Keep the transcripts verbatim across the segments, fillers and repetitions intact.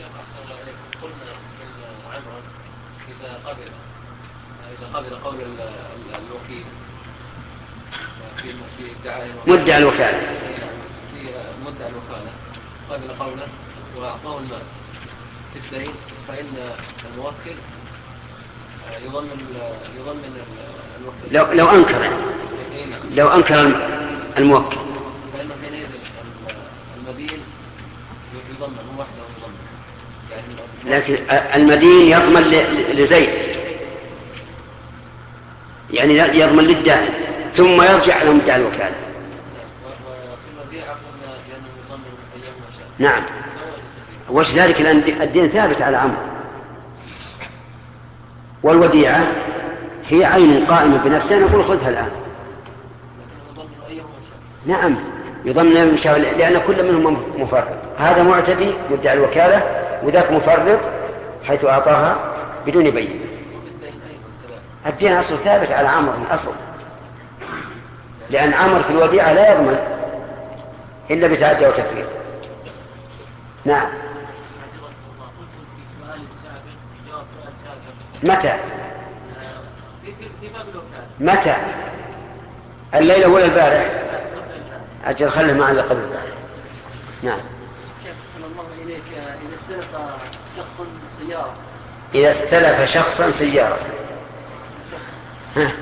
قلنا إن عمرا إذا قبل إذا قبل قول الوكيل في ادعاء مدعي الوكالة في مدعي الوكالة قبل قوله وأعطاه المال في الدين، فإن الموكل يضمن يضمن الوكيل لو لو أنكر يعني. لو أنكر الموكل فإنه حينئذ المدين يضمن هو وحده يضمن يعني. لكن المدين يضمن لزيد، يعني يضمن للدائن ثم يرجع إلى مدعي الوكالة. نعم. وش ذلك؟ لأن الدين ثابت على عمرو، والوديعة هي عين قائمة بنفسها، نقول خذها الآن. نعم يضمن المشاور، لأن كل منهم مفرط. هذا معتدي مدعي الوكالة، وذاك مفرط حيث أعطاها بدون بينة. الدين أصل ثابت على عمرو من أصل، لأن عمرو في الوديعة لا يضمن إلا بتعدي وتفريط. نعم. متى متى الليلة ولا البارح؟ أجل خله معنا قبل البارح. نعم. شيخ صلى الله إليك، إذا استلف شخصا سيارة إذا استلف شخصا سيارة ها.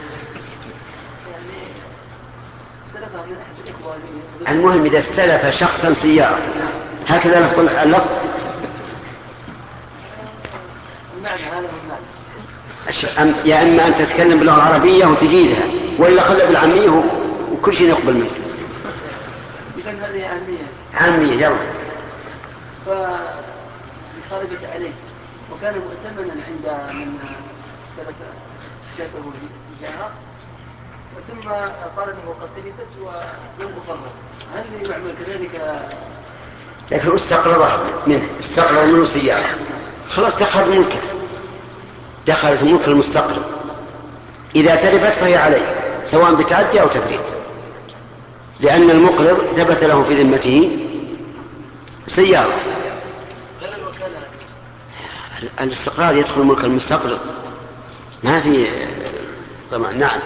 المهم إذا استلف شخصا سيارة، هكذا لفظ اللفظ. المعنى هذا هو المعنى. يا إما أن تتكلم باللغة العربية وتجيدها، وإلا خلها بالعامية وكل شيء يقبل منك. إذن هذه عامية. عامية يلا. فخرجت عليه وكان مؤتمنا عند من استلف شاته الجارة، ثم قال انه قد تلفت ولم اقرر، هل يعمل كذلك؟ لكن استقرضه منه، استقرض منه سيارة، خلاص دخلت ملكه، دخلت ملك المستقرض. إذا تلفت فهي عليه سواء بتعدي أو تفريط، لأن المقرض ثبت له في ذمته سيارة. الاستقراض يدخل ملك المستقرض، ما في طبعا. نعم.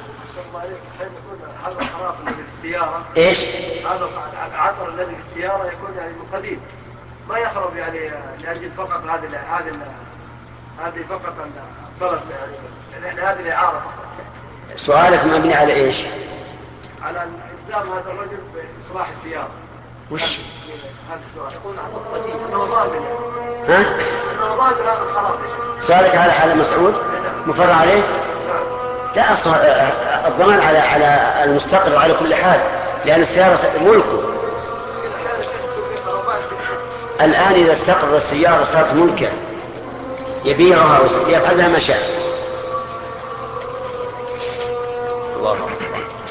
هذا الخراف الذي في السيارة، ايش؟ هذا العطر الذي في السيارة يكون يعني من قديم، ما يخرب يعني لأجل فقط هذه هذه هذه فقط الصرف يعني هذه الإعارة فقط. سؤالك مبني على ايش؟ على الإلزام هذا الرجل بإصلاح السيارة. وش؟ هذا السؤال. يقول عطر قديم إنه ضامن. ها؟ إنه ضامن هذا الخراف. سؤالك على حال مسعود مفر عليه؟ لا، أصلا الضمان على على المستقرض على كل حال، لأن السيارة ملكه. الآن إذا استقرض السيارة صارت ملكه، يبيعها ويفعل بها ما شاء. الله أكبر.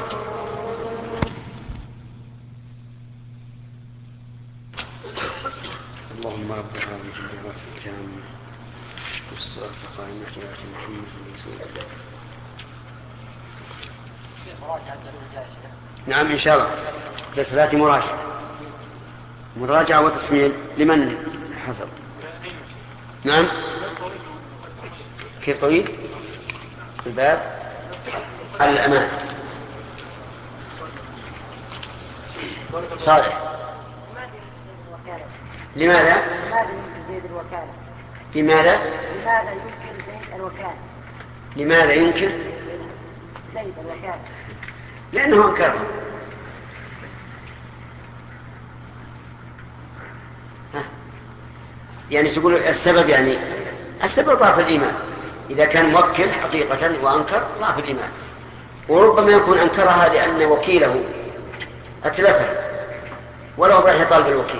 اللهم رب هذه الدعوات التامة والصلاة القائمة على محمد رسول الله. نعم إن شاء الله، بس ذاتي مراجعة مراجعة وتسميع لمن حفظ. نعم. كيف طويل؟ في الباب على الأمانة. صالح. لماذا؟ لماذا ينكر زيد الوكالة؟ لماذا؟ لماذا ينكر زيد الوكالة؟ لماذا ينكر زيد الوكالة؟ لأنه أنكره. يعني تقول السبب، يعني السبب ضعف الإيمان. إذا كان موكل حقيقة وأنكر ضعف الإيمان، وربما يكون أنكرها لأن وكيله أتلفها وله راح يطالب الوكيل،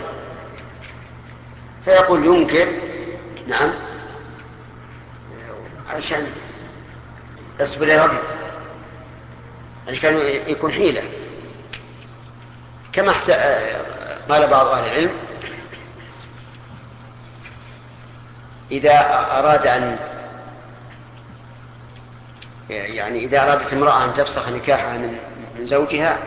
فيقول ينكر. نعم، عشان اصبر يا رجل، عشان يكون حيلة. كما قال بعض أهل العلم: إذا أراد أن يعني إذا أرادت امرأة أن تفسخ نكاحها من من زوجها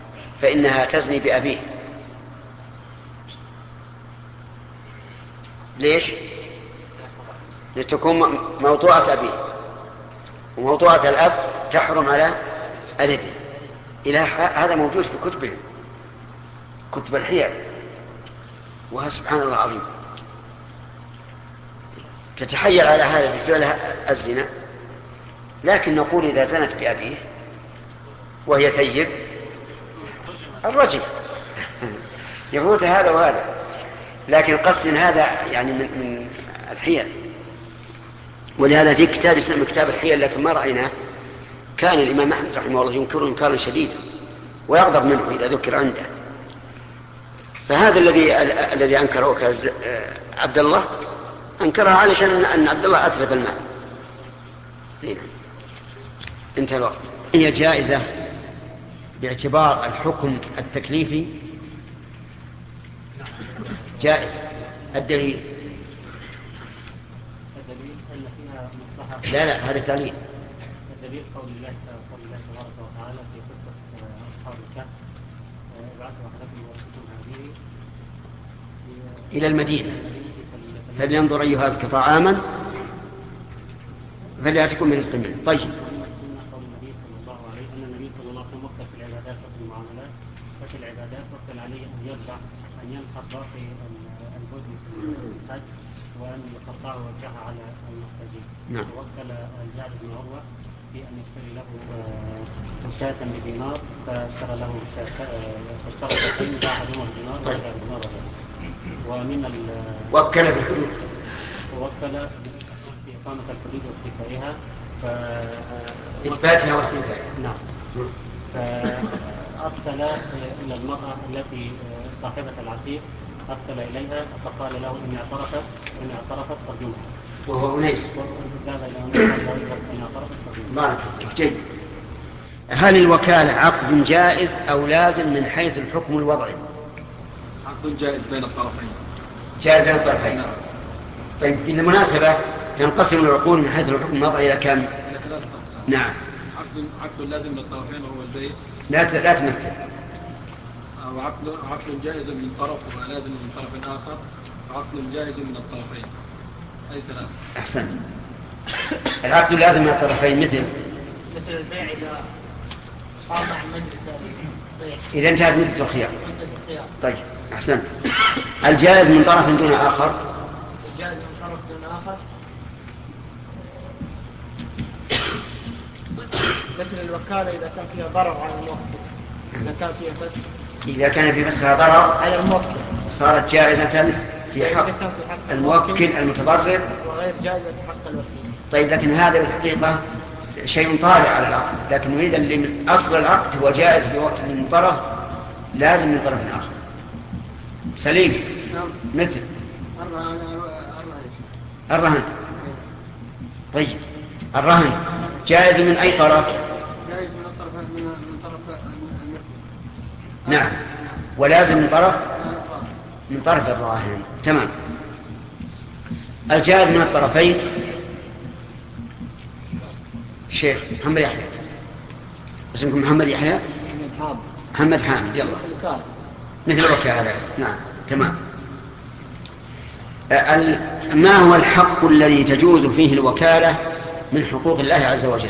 فإنها تزني بأبيه، ليش؟ لتكون موضوعة أبيه، وموضوعة الأب تحرم على الابن. إلى هذا موجود في كتبهم، كتب الحيل. وها سبحان الله العظيم، تتحيل على هذا بفعل الزنا، لكن نقول إذا زنت بأبيه وهي ثيب الرجل يفوت هذا وهذا، لكن قصد هذا يعني من, من الحيل. ولهذا في كتاب اسمه كتاب الحيل لكن ما رأيناه، كان الإمام أحمد رحمه الله ينكره إنكارا شديدا ويغضب منه إذا ذكر عنده. فهذا الذي الذي أنكره عبد الله أنكرها علشان أن عبد الله أتلف المال. هنا انتهى الوقت. هي جائزة باعتبار الحكم التكليفي جائزة. الدليل الدليل أن فيها مصلحة. لا لا هذا تعليل. الدليل قول الله قول الله تبارك وتعالى في قصة أصحاب الكهف ابعثوا أحدكم ورسلكم هذه إلى المدينة فلينظر أيها أزكى طعاما فليأتكم من رزق منه. طيب. قول النبي صلى الله عليه أن النبي صلى الله عليه وسلم وقت في العبادات وفي المعاملات وفي العبادات وقت عليه أن يذبح أن ينحر باقي البدن في الحج وأن يقطعه وجهه على المحتاجين. نعم. ووكل الجعد بن عروة في أن يشتري له شاة بدينار فاشترى له فاشترى شاتين باع أحدهما بدينار ورجع بدينار ومن ال وكل بالحدود ووكل في إقامة الحدود واستيفائها ف إثباتها واستيفائها. نعم. فأرسل إلى المرأة التي صاحبة العسير أرسل إليها فقال له إن اعترفت إن اعترفت فارجمها. وهو أنيس. ذهب إلى أنيس قال له إن اعترفت فارجمها. بارك جيد. هل الوكالة عقد جائز أو لازم من حيث الحكم الوضعي؟ عقد جائز بين الطرفين. جائز بين الطرفين. طيب بالمناسبة تنقسم العقود من حيث الحكم الوضعي إلى كم؟ إلى ثلاثة أقسام. نعم. عقد عقد لازم للطرفين وهو البيع. لا لا تمثل. أو عقد عقد جائز من طرف ولازم من طرف آخر، عقد جائز من الطرفين. أي ثلاثة. أحسن. العقد لازم من الطرفين مثل مثل البيع إذا قاطع مجلس البيع. إذا انتهت مدة الخيار. طيب أحسنت. الجائز من طرف دون آخر. الجائز من طرف دون آخر مثل الوكالة إذا كان فيها ضرر على الموكل. إذا كان فيها فسخ. إذا كان في فسخها ضرر على الموكل صارت جائزة في حق الموكل المتضرر وغير جائزة في حق الوكيل. طيب لكن هذا بالحقيقة شيء طارئ على العقد، لكن نريد اللي من أصل العقد هو جائز من طرف لازم من طرف آخر. سليم. نعم. مثل الرهن. الرهن. طيب الرهن جائز من أي طرف؟ جائز من الطرف من من طرف المرتهن. نعم. ولازم من طرف من طرف الراهن. تمام. الجائز من الطرفين الشيخ محمد يحيى. اسمكم محمد يحيى؟ محمد حامد. يلا. مثل الوكالة. نعم تمام. ما هو الحق الذي تجوز فيه الوكالة من حقوق الله عز وجل؟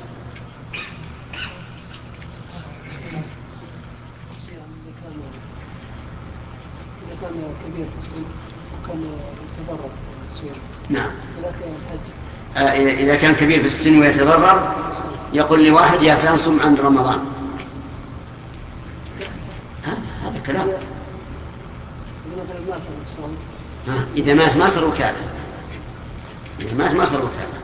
إذا كان كبير في السن وكان يتضرر يصير. نعم. إذا كان حج. إذا كان كبير في السن ويتضرر يقول لواحد يا فلان صم عند رمضان. هذا كلام. ها إذا مات ما صار وكالة. إذا مات ما صار وكالة.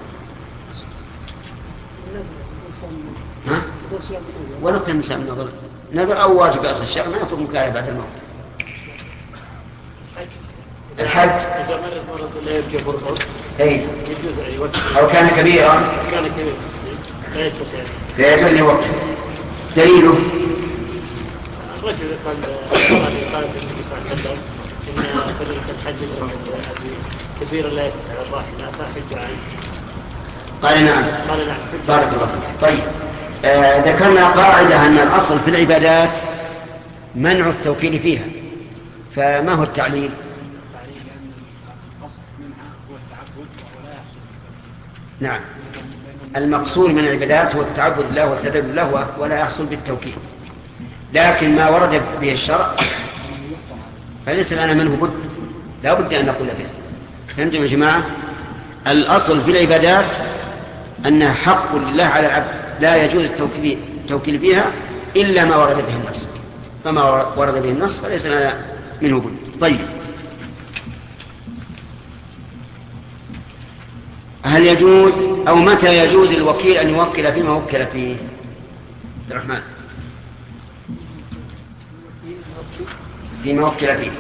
ها؟ ولو كان نساء من نظر نظر أو واجب أصل الشرع ما يكون وكالة بعد الموت. الحج إذا مرض لا يرجع برضه. أي. يجوز أي وقت. أو كان كبيرا. كان كبير لا يستطيع. لا يجوز لوقت. دليله. الرجل قال قال النبي صلى الله عليه وسلم إن فريق الحج كبير لا يستطيع الراحلة فحج عنه. قال نعم. قال نعم. بارك الله فيك. طيب آه ذكرنا قاعدة أن الأصل في العبادات منع التوكيل فيها، فما هو التعليل؟ التعليل لأن الأصل منها هو التعبد ولا يحصل. نعم، المقصود من العبادات هو التعبد لله والتذلل له ولا يحصل بالتوكيد، لكن ما ورد به الشرع فليس لنا منه بد، لا بد أن نقول به. فهمتم يا جماعة؟ الأصل في العبادات أنها حق لله على العبد، لا يجوز التوكيل فيها إلا ما ورد به النص، فما ورد به النص فليس لنا منه بد. طيب، هل يجوز أو متى يجوز الوكيل أن يوكل فيما وكل فيه؟ عبد الرحمن، فيما وكل فيه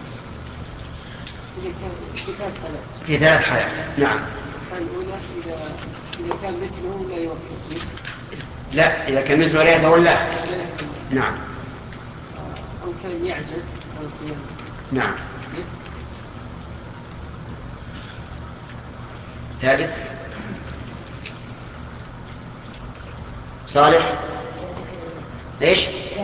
في ثلاث حالات. نعم. الأولى إذا إذا كان مثله لا يوكل. لا، إذا كان مثله لا يتولاه. نعم. أو كان يعجز أو كان. نعم. ثالث صالح ليش؟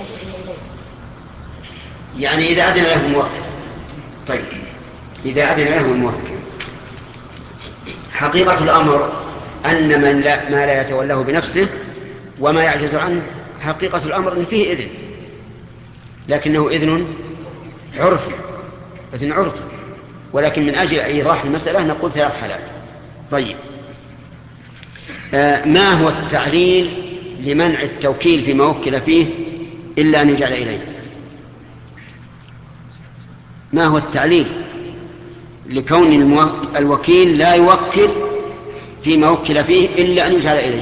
يعني إذا أذن له الموكل. طيب، إذا أذن له الموكل، حقيقة الأمر أن من لا ما لا يتولاه بنفسه وما يعجز عنه، حقيقة الأمر أن فيه إذن، لكنه إذن عرفي، إذن عرفي، ولكن من أجل إيضاح المسألة نقول ثلاث حالات. طيب، آه ما هو التعليل لمنع التوكيل فيما وكل فيه إلا أن يجعل إليه؟ ما هو التعليل لكون الوكيل لا يوكل فيما وكل فيه إلا أن يجعل إليه؟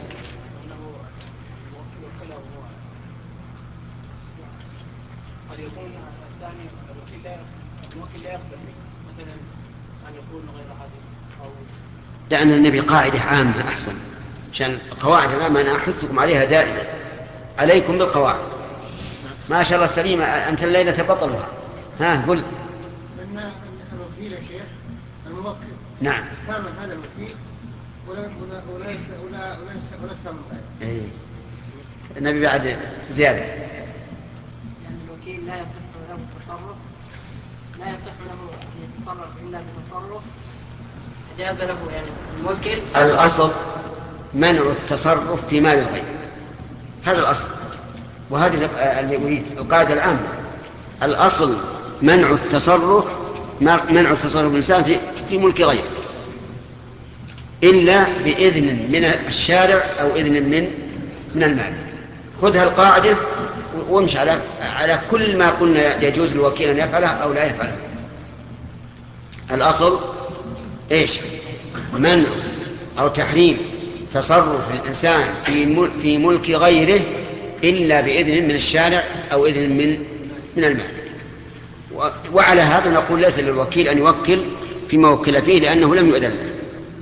لأن النبي قاعدة عامة أحسن، عشان القواعد الآن أنا أحثكم عليها دائما، عليكم بالقواعد. ما شاء الله سليمة، أنت الليلة بطلها. ها قل. لأن الوكيل يا شيخ الموكل نعم استعمل هذا الوكيل ولا ولا ولا ولا ولا استعمل غيره. إيه. النبي بعد زيادة. يعني الوكيل لا يصح له التصرف، لا يصح له أن يتصرف إلا بتصرف جاز له يعني الموكل. الأصل منع التصرف في مال الغير، هذا الأصل، وهذه القاعدة العامة. الأصل منع التصرف منع التصرف الإنسان في في ملك غيره إلا بإذن من الشارع أو إذن من من المالك. خذها القاعدة وامشي على على كل ما قلنا يجوز للوكيل أن يفعله أو لا يفعله. الأصل إيش؟ منع أو تحريم تصرف الإنسان في في ملك غيره إلا بإذن من الشارع أو إذن من من المالك. وعلى هذا نقول ليس للوكيل أن يوكل فيما وكل فيه لأنه لم يؤذن له.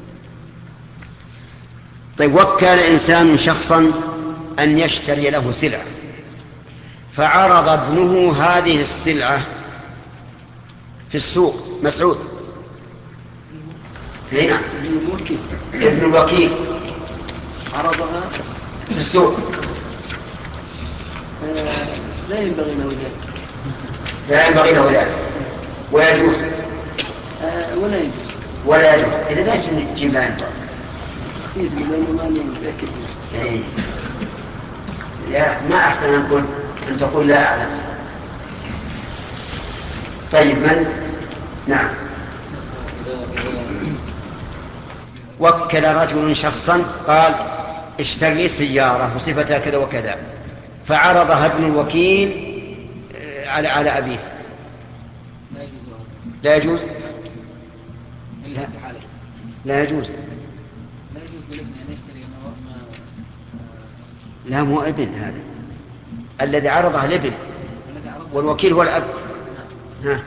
طيب، وكل إنسان شخصا أن يشتري له سلعة، فعرض ابنه هذه السلعة في السوق. مسعود. هنا ابن الوكيل عرضها في السوق. آه لا ينبغي له ذلك. لا ينبغي له ذلك ويجوز آه ولا يجوز ولا يجوز. إذا ليش نجيب لا ينبغي؟ إذن لأنه ما نتأكد. إيه. لا، ما أحسن أن تقول أن تقول لا أعلم. طيب، من؟ نعم. وكل رجل شخصا قال اشتري لي سيارة وصفتها كذا وكذا، فعرضها ابن الوكيل على على أبيه. لا يجوز. لا, لا يجوز. لا، مو ابن هذا الذي عرضه الابن والوكيل هو الأب. ها.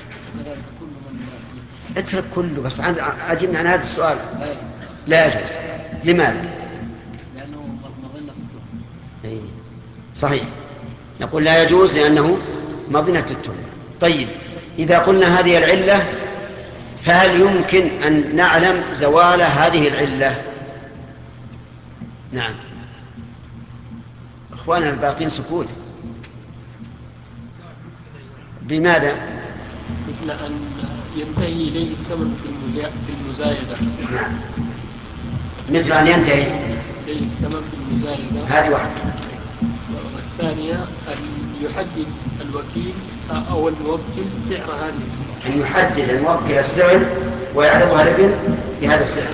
اترك كله، بس أجبنا عن هذا السؤال. لا يجوز. لماذا؟ لأنه مظنة التهم. أي صحيح، نقول لا يجوز لأنه مظنة التهم. طيب، إذا قلنا هذه العلة فهل يمكن أن نعلم زوال هذه العلة؟ نعم. أخواننا الباقين سكوت. بماذا؟ مثل أن ينتهي إليه الثمن في المزا- في المزايدة. نعم. مثل أن ينتهي إليه الثمن في المزايدة. هذه واحدة. الثانية أن يحدد الوكيل أو الموكل سعر هذه السلعة. أن يحدد الموكل السعر ويعرضها الابن بهذا السعر.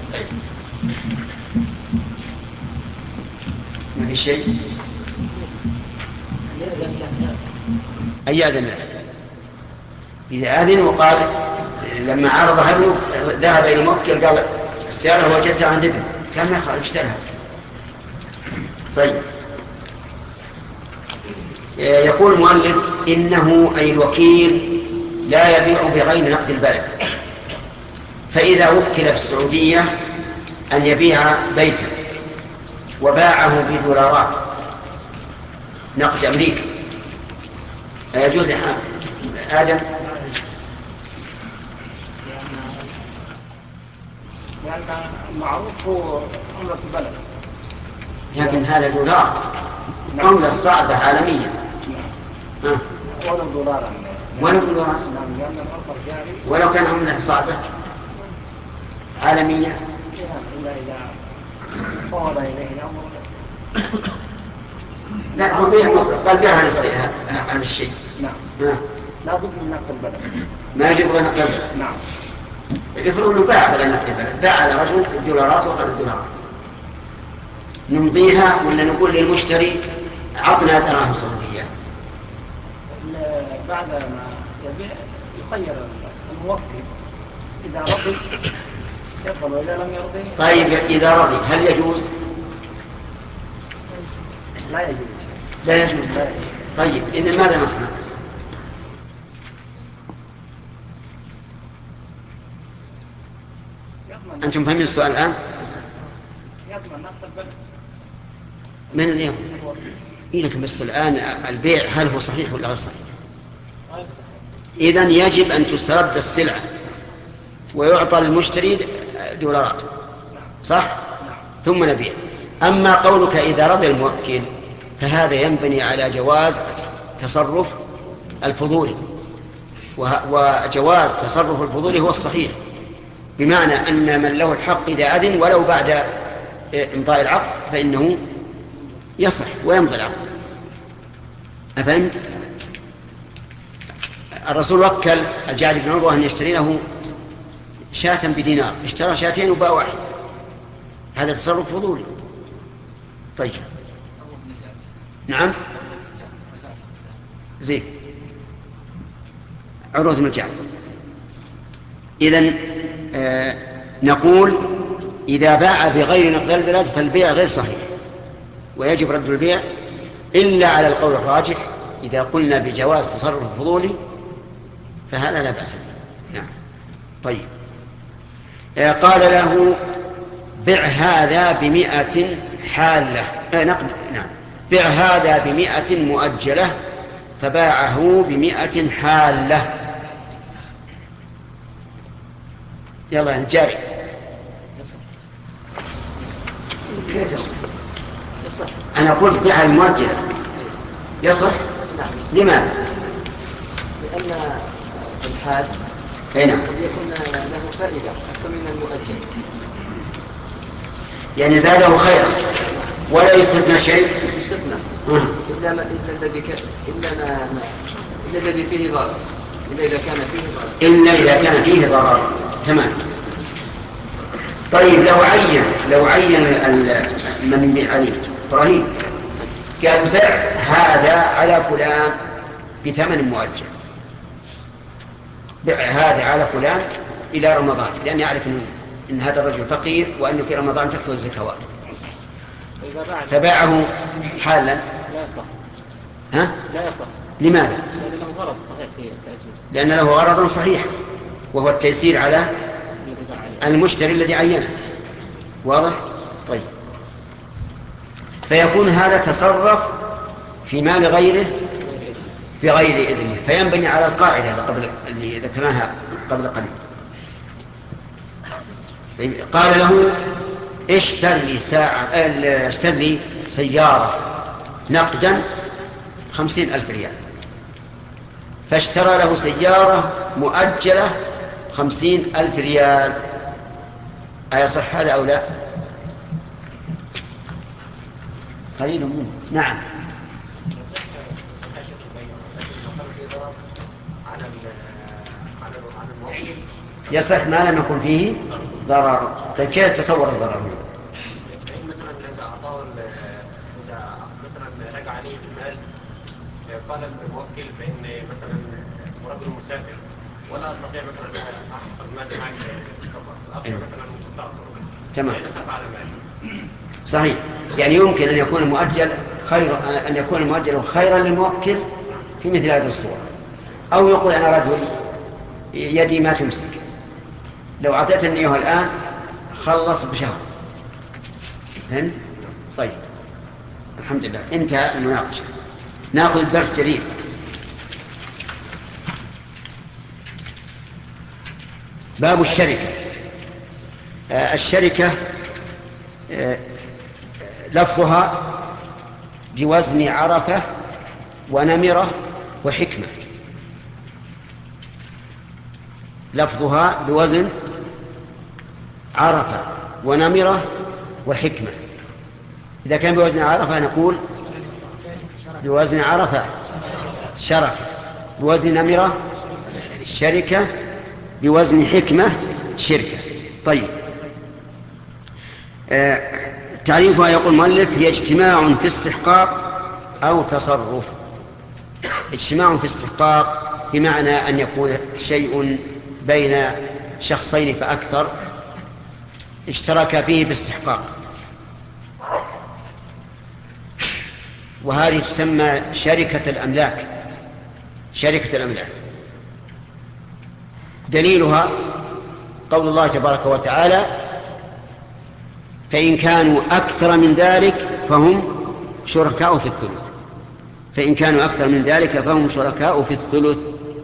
ما في شيء. أي أذن له؟ إذا أذن وقال لما عرضها ابنه ذهب إلى الموكل قال السيارة وجدتها عند ابنه كان ما يخالف اشتراها. طيب يقول المؤلف إنه أي الوكيل لا يبيع بغير نقد البلد، فإذا وكل في السعودية أن يبيع بيته وباعه بدولارات نقد أمريكا يجوز إحرام آدم؟ لأن المعروف هو عملة البلد. لكن هذا دولار عملة صعبة عالمية. نعم. ولو دولارا. ولو دولارا. نعم لأن الأرض جاري. ولو كان عملة صعبة عالمية. إلا إذا فوض إليه الأمر. لا هو بيع مطلق قال بيع هذا الشيء. نعم. نعم. لا بد من نقد البلد. ما يجب غير نقد البلد. نعم. يفرض انه باع بغير نقد البلد، باع على رجل الدولارات واخذ الدولارات. نمضيها ولا نقول للمشتري عطنا دراهم سعودية؟ بعد ما يبيع يخير الموكل إذا رضي يقبل وإذا لم يرضي. طيب إذا رضي هل يجوز؟ لا يجوز. لا يجوز. لا يجوز. طيب إذن ماذا نصنع؟ أنتم فاهمين السؤال الآن؟ يضمن نقد البلد. من اللي يضمن؟ إيه لكن بس الآن البيع هل هو صحيح ولا غير صحيح؟ غير صحيح. إذن يجب أن تسترد السلعة ويعطى للمشتري دولارات صح؟ ثم نبيع. أما قولك إذا رضي الموكل فهذا ينبني على جواز تصرف الفضولي، وجواز تصرف الفضولي هو الصحيح، بمعنى أن من له الحق إذا أذن ولو بعد إمضاء العقد فإنه يصح ويمضي العقد. أفهمت؟ الرسول وكل الجعد بن عروة أن يشتري له شاة بدينار، اشترى شاتين وباع واحد، هذا تصرف فضولي. طيب نعم زين عروة بن الجعد. إذن آه نقول إذا باع بغير نقد البلد فالبيع غير صحيح ويجب رد البيع، إلا على القول الراجح إذا قلنا بجواز تصرف الفضولي فهذا لا بأس به. نعم. طيب آه قال له بع هذا بمئة حالة آه نقد نعم بع هذا بمئة مؤجلة فباعه بمئة حالة. يلا نجاري. كيف يصح؟ يصح. أنا قلت بيع المؤجلة يصح؟ نعم. لماذا؟ لأن الحال أي نعم. قد يكون له فائدة أكثر من المؤجل، يعني زاده خيرا ولا يستثنى شيء. يستثنى إلا ما إلا الذي ك... إلا ما... ما إلا الذي فيه ضرر، إلا إذا كان فيه ضرر. إلا إذا كان فيه ضرر. تمام. طيب لو عين لو عين من يبيع عليه إبراهيم قال بع هذا على فلان بثمن مؤجل، بع هذا على فلان إلى رمضان، لأني أعرف إن, إن هذا الرجل فقير وأنه في رمضان تكثر الزكوات، فباعه حالا. لا يصح. ها؟ لا يصح. لماذا؟ لأن له غرض صحيح في التأجيل. لأن له غرض صحيح وهو التيسير على المشتري الذي عينه. واضح؟ طيب فيكون هذا تصرف في مال غيره بغير إذنه، فينبني على القاعدة اللي, قبل اللي ذكرناها قبل قليل. طيب قال له اشتر لي ساعة اشتر لي سيارة نقدا خمسين ألف ريال، فاشترى له سيارة مؤجلة خمسين ألف ريال، أيصح هذا أو لا؟ قليل منه. نعم. يصح ما لم يكن فيه ضرر. طيب كيف تصور الضرر؟ مثلا إذا أعطاه إذا مثلا رجع عليه المال قال الموكل بأن مثلا رجل مسافر ولا أستطيع مثلا أحفظ مالي معي السفر مثلا مستعطر تمام. صحيح. يعني يمكن أن يكون المؤجل خير أن يكون المؤجل خيرا للموكل في مثل هذه الصورة، أو يقول أنا رجل يدي ما تمسك، لو أعطيتني إياه الآن خلص بشهر. فهمت؟ طيب الحمد لله انتهى المناقشة. نأخذ الدرس جديد. باب الشركة. آه الشركة آه لفظها بوزن عرفة ونمرة وحكمة. لفظها بوزن عرفة ونمرة وحكمة. إذا كان بوزن عرفة نقول بوزن عرفة شركة، بوزن نمرة شركة، بوزن حكمة شركة. طيب آه تعريفها يقول المؤلف هي اجتماع في استحقاق أو تصرف. اجتماع في استحقاق بمعنى أن يكون شيء بين شخصين فأكثر اشترك فيه باستحقاق، وهذه تسمى شركة الأملاك. شركة الأملاك دليلها قول الله تبارك وتعالى فإن كانوا أكثر من ذلك فهم شركاء في الثلث. فإن كانوا أكثر من ذلك فهم شركاء في الثلث.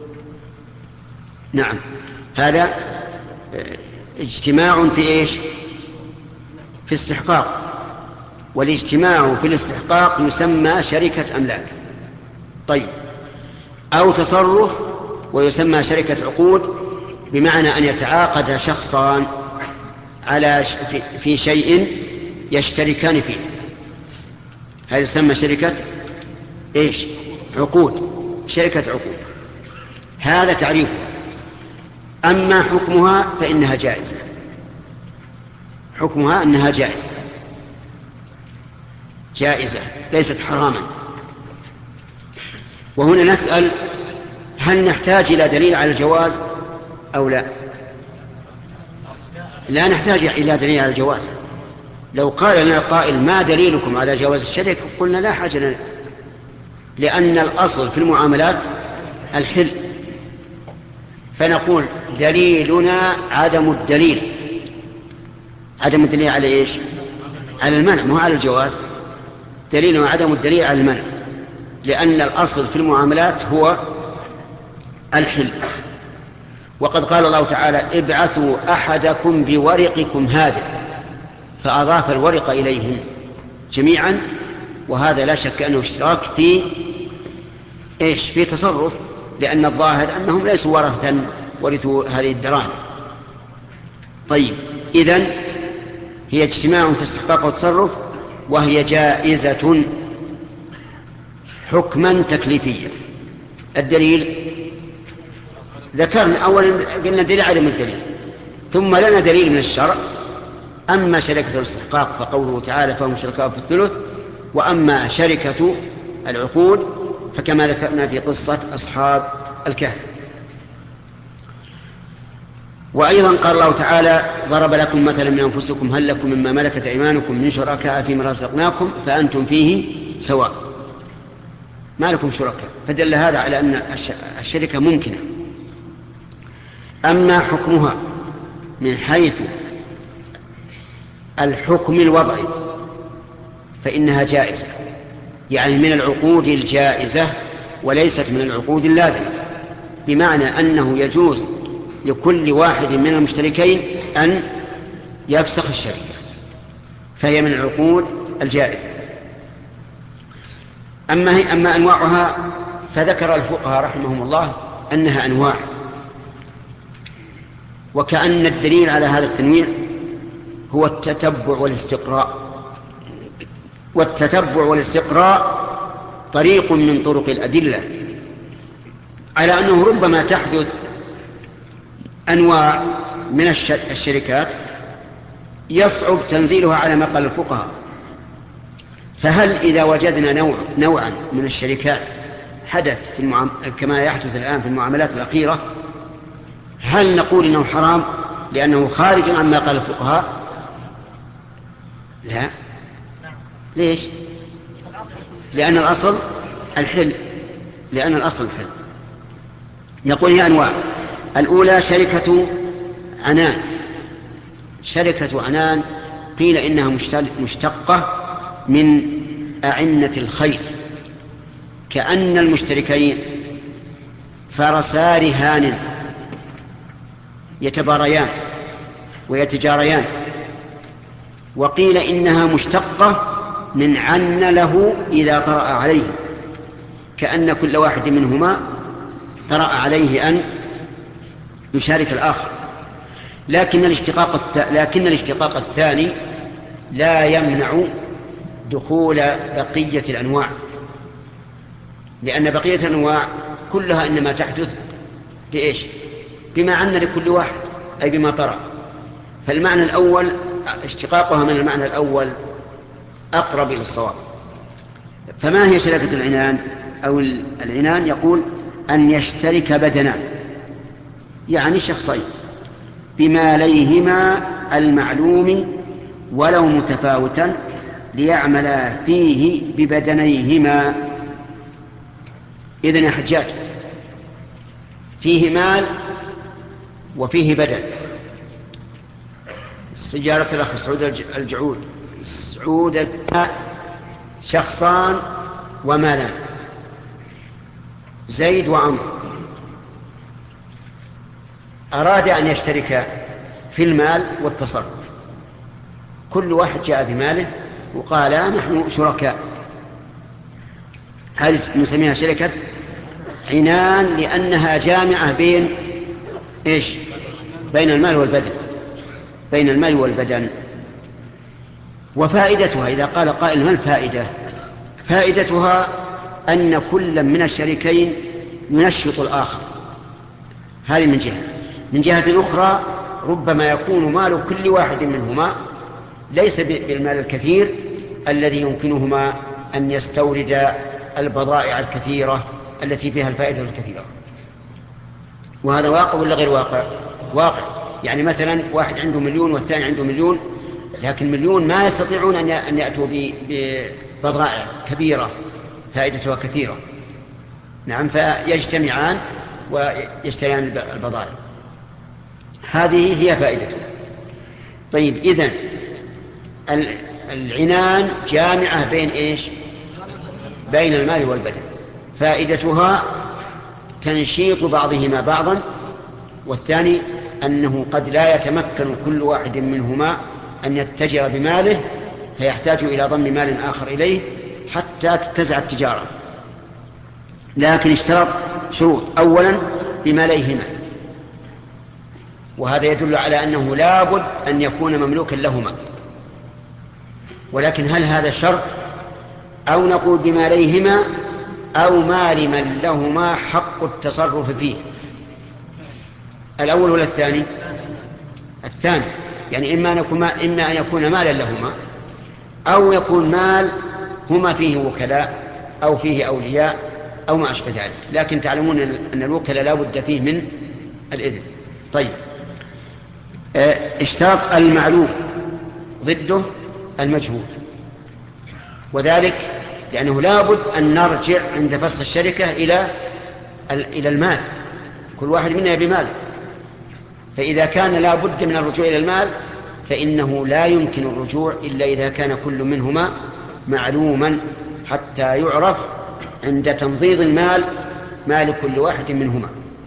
نعم، هذا اجتماع في إيش؟ في استحقاق. والاجتماع في الاستحقاق يسمى شركة أملاك. طيب أو تصرف ويسمى شركة عقود، بمعنى أن يتعاقد شخصان على في شيء يشتركان فيه، هذا يسمى شركة إيش؟ عقود. شركة عقود. هذا تعريفها. أما حكمها فإنها جائزة. حكمها أنها جائزة جائزة ليست حراما. وهنا نسأل هل نحتاج إلى دليل على الجواز أو لا؟ لا نحتاج إلى دليل على الجواز. لو قال لنا قائل ما دليلكم على جواز الشركة قلنا لا حاجة لنا، لأن الأصل في المعاملات الحل، فنقول دليلنا عدم الدليل. عدم الدليل على إيش؟ على المنع، مو على الجواز. دليلنا عدم الدليل على المنع، لأن الأصل في المعاملات هو الحل. وقد قال الله تعالى ابعثوا أحدكم بورقكم هذا، فأضاف الورق إليهم جميعا، وهذا لا شك أنه اشتراك في إيش؟ في تصرف، لأن الظاهر أنهم ليسوا ورثة ورثوا هذه الدراهم. طيب إذن هي اجتماع في استحقاق وتصرف، وهي جائزة حكما تكليفيا. الدليل ذكرنا أولا، قلنا دليل عدم الدليل، ثم لنا دليل من الشرع. أما شركة الاستحقاق فقوله تعالى فهم شركاء في الثلث، وأما شركة العقود فكما ذكرنا في قصة أصحاب الكهف. وأيضا قال الله تعالى ضرب لكم مثلا من أنفسكم هل لكم مما ملكت أيمانكم من شركاء فيما رزقناكم فأنتم فيه سواء، ما لكم شركاء، فدل هذا على أن الشركة ممكنة. أما حكمها من حيث الحكم الوضعي فإنها جائزة، يعني من العقود الجائزة وليست من العقود اللازمة، بمعنى أنه يجوز لكل واحد من المشتركين أن يفسخ الشركة، فهي من العقود الجائزة. أما, هي أما أنواعها فذكر الفقهاء رحمهم الله أنها أنواع، وكأن الدليل على هذا التنويع هو التتبع والاستقراء، والتتبع والاستقراء طريق من طرق الأدلة على أنه ربما تحدث أنواع من الشركات يصعب تنزيلها على ما قال الفقهاء. فهل إذا وجدنا نوع نوعا من الشركات حدث في المعام... كما يحدث الآن في المعاملات الأخيرة، هل نقول إنه حرام لأنه خارج عما قال الفقهاء؟ لا. ليش؟ لأن الأصل الحل، لأن الأصل الحل. يقول هي أنواع. الأولى شركة عنان. شركة عنان قيل إنها مشتقة من أعنة الخيل، كأن المشتركين فرسا رهان يتباريان ويتجاريان. وقيل إنها مشتقة من عن له إذا طرأ عليه، كأن كل واحد منهما طرأ عليه أن يشارك الآخر. لكن الاشتقاق الث... لكن الاشتقاق الثاني لا يمنع دخول بقية الأنواع، لأن بقية الأنواع كلها إنما تحدث بإيش؟ بما عن لكل واحد، أي بما طرأ. فالمعنى الأول اشتقاقها من المعنى الأول أقرب إلى الصواب. فما هي شركة العنان أو العنان؟ يقول أن يشترك بدنان، يعني شخصين، بماليهما المعلوم ولو متفاوتا ليعملا فيه ببدنيهما. إذن يا حجاج، فيه مال وفيه بدن. سجارة الأخ سعود الجعود سعود شخصان ومالان، زيد وعمرو، أراد أن يشترك في المال والتصرف. كل واحد جاء بماله وقال نحن شركاء. هذه نسميها شركة عنان لأنها جامعة بين إيش؟ بين المال والبدن، بين المال والبدن. وفائدتها إذا قال قائل ما الفائدة؟ فائدتها أن كل من الشريكين ينشط الآخر. هذه من جهة. من جهة أخرى ربما يكون مال كل واحد منهما ليس بالمال الكثير الذي يمكنهما أن يستورد البضائع الكثيرة التي فيها الفائدة الكثيرة. وهذا واقع ولا غير واقع؟ واقع. يعني مثلا واحد عنده مليون والثاني عنده مليون، لكن مليون ما يستطيعون أن يأتوا ببضائع كبيرة فائدتها كثيرة. نعم، فيجتمعان ويشتريان البضائع. هذه هي فائدته. طيب، إذن العنان جامعة بين إيش؟ بين المال والبدن. فائدتها تنشيط بعضهما بعضا، والثاني أنه قد لا يتمكن كل واحد منهما أن يتجر بماله، فيحتاج إلى ضم مال آخر إليه حتى تتسع التجارة. لكن اشترط شروط. أولا بماليهما، وهذا يدل على أنه لا بد أن يكون مملوكا لهما. ولكن هل هذا شرط، أو نقول بماليهما أو مال من لهما حق التصرف فيه؟ الأول ولا الثاني؟ الثاني. يعني إما أن يكون, إما أن يكون مالا لهما، أو يكون مال هما فيه وكلاء أو فيه أولياء أو ما أشبه ذلك. لكن تعلمون أن الوكلاء لا بد فيه من الإذن. طيب، اشتراط المعلوم ضده المجهول، وذلك لأنه لا بد أن نرجع عند فصل الشركة إلى إلى المال. كل واحد منا يبي ماله، فإذا كان لا بد من الرجوع إلى المال فإنه لا يمكن الرجوع إلا إذا كان كل منهما معلوما، حتى يعرف عند تنضيض المال مال كل واحد منهما.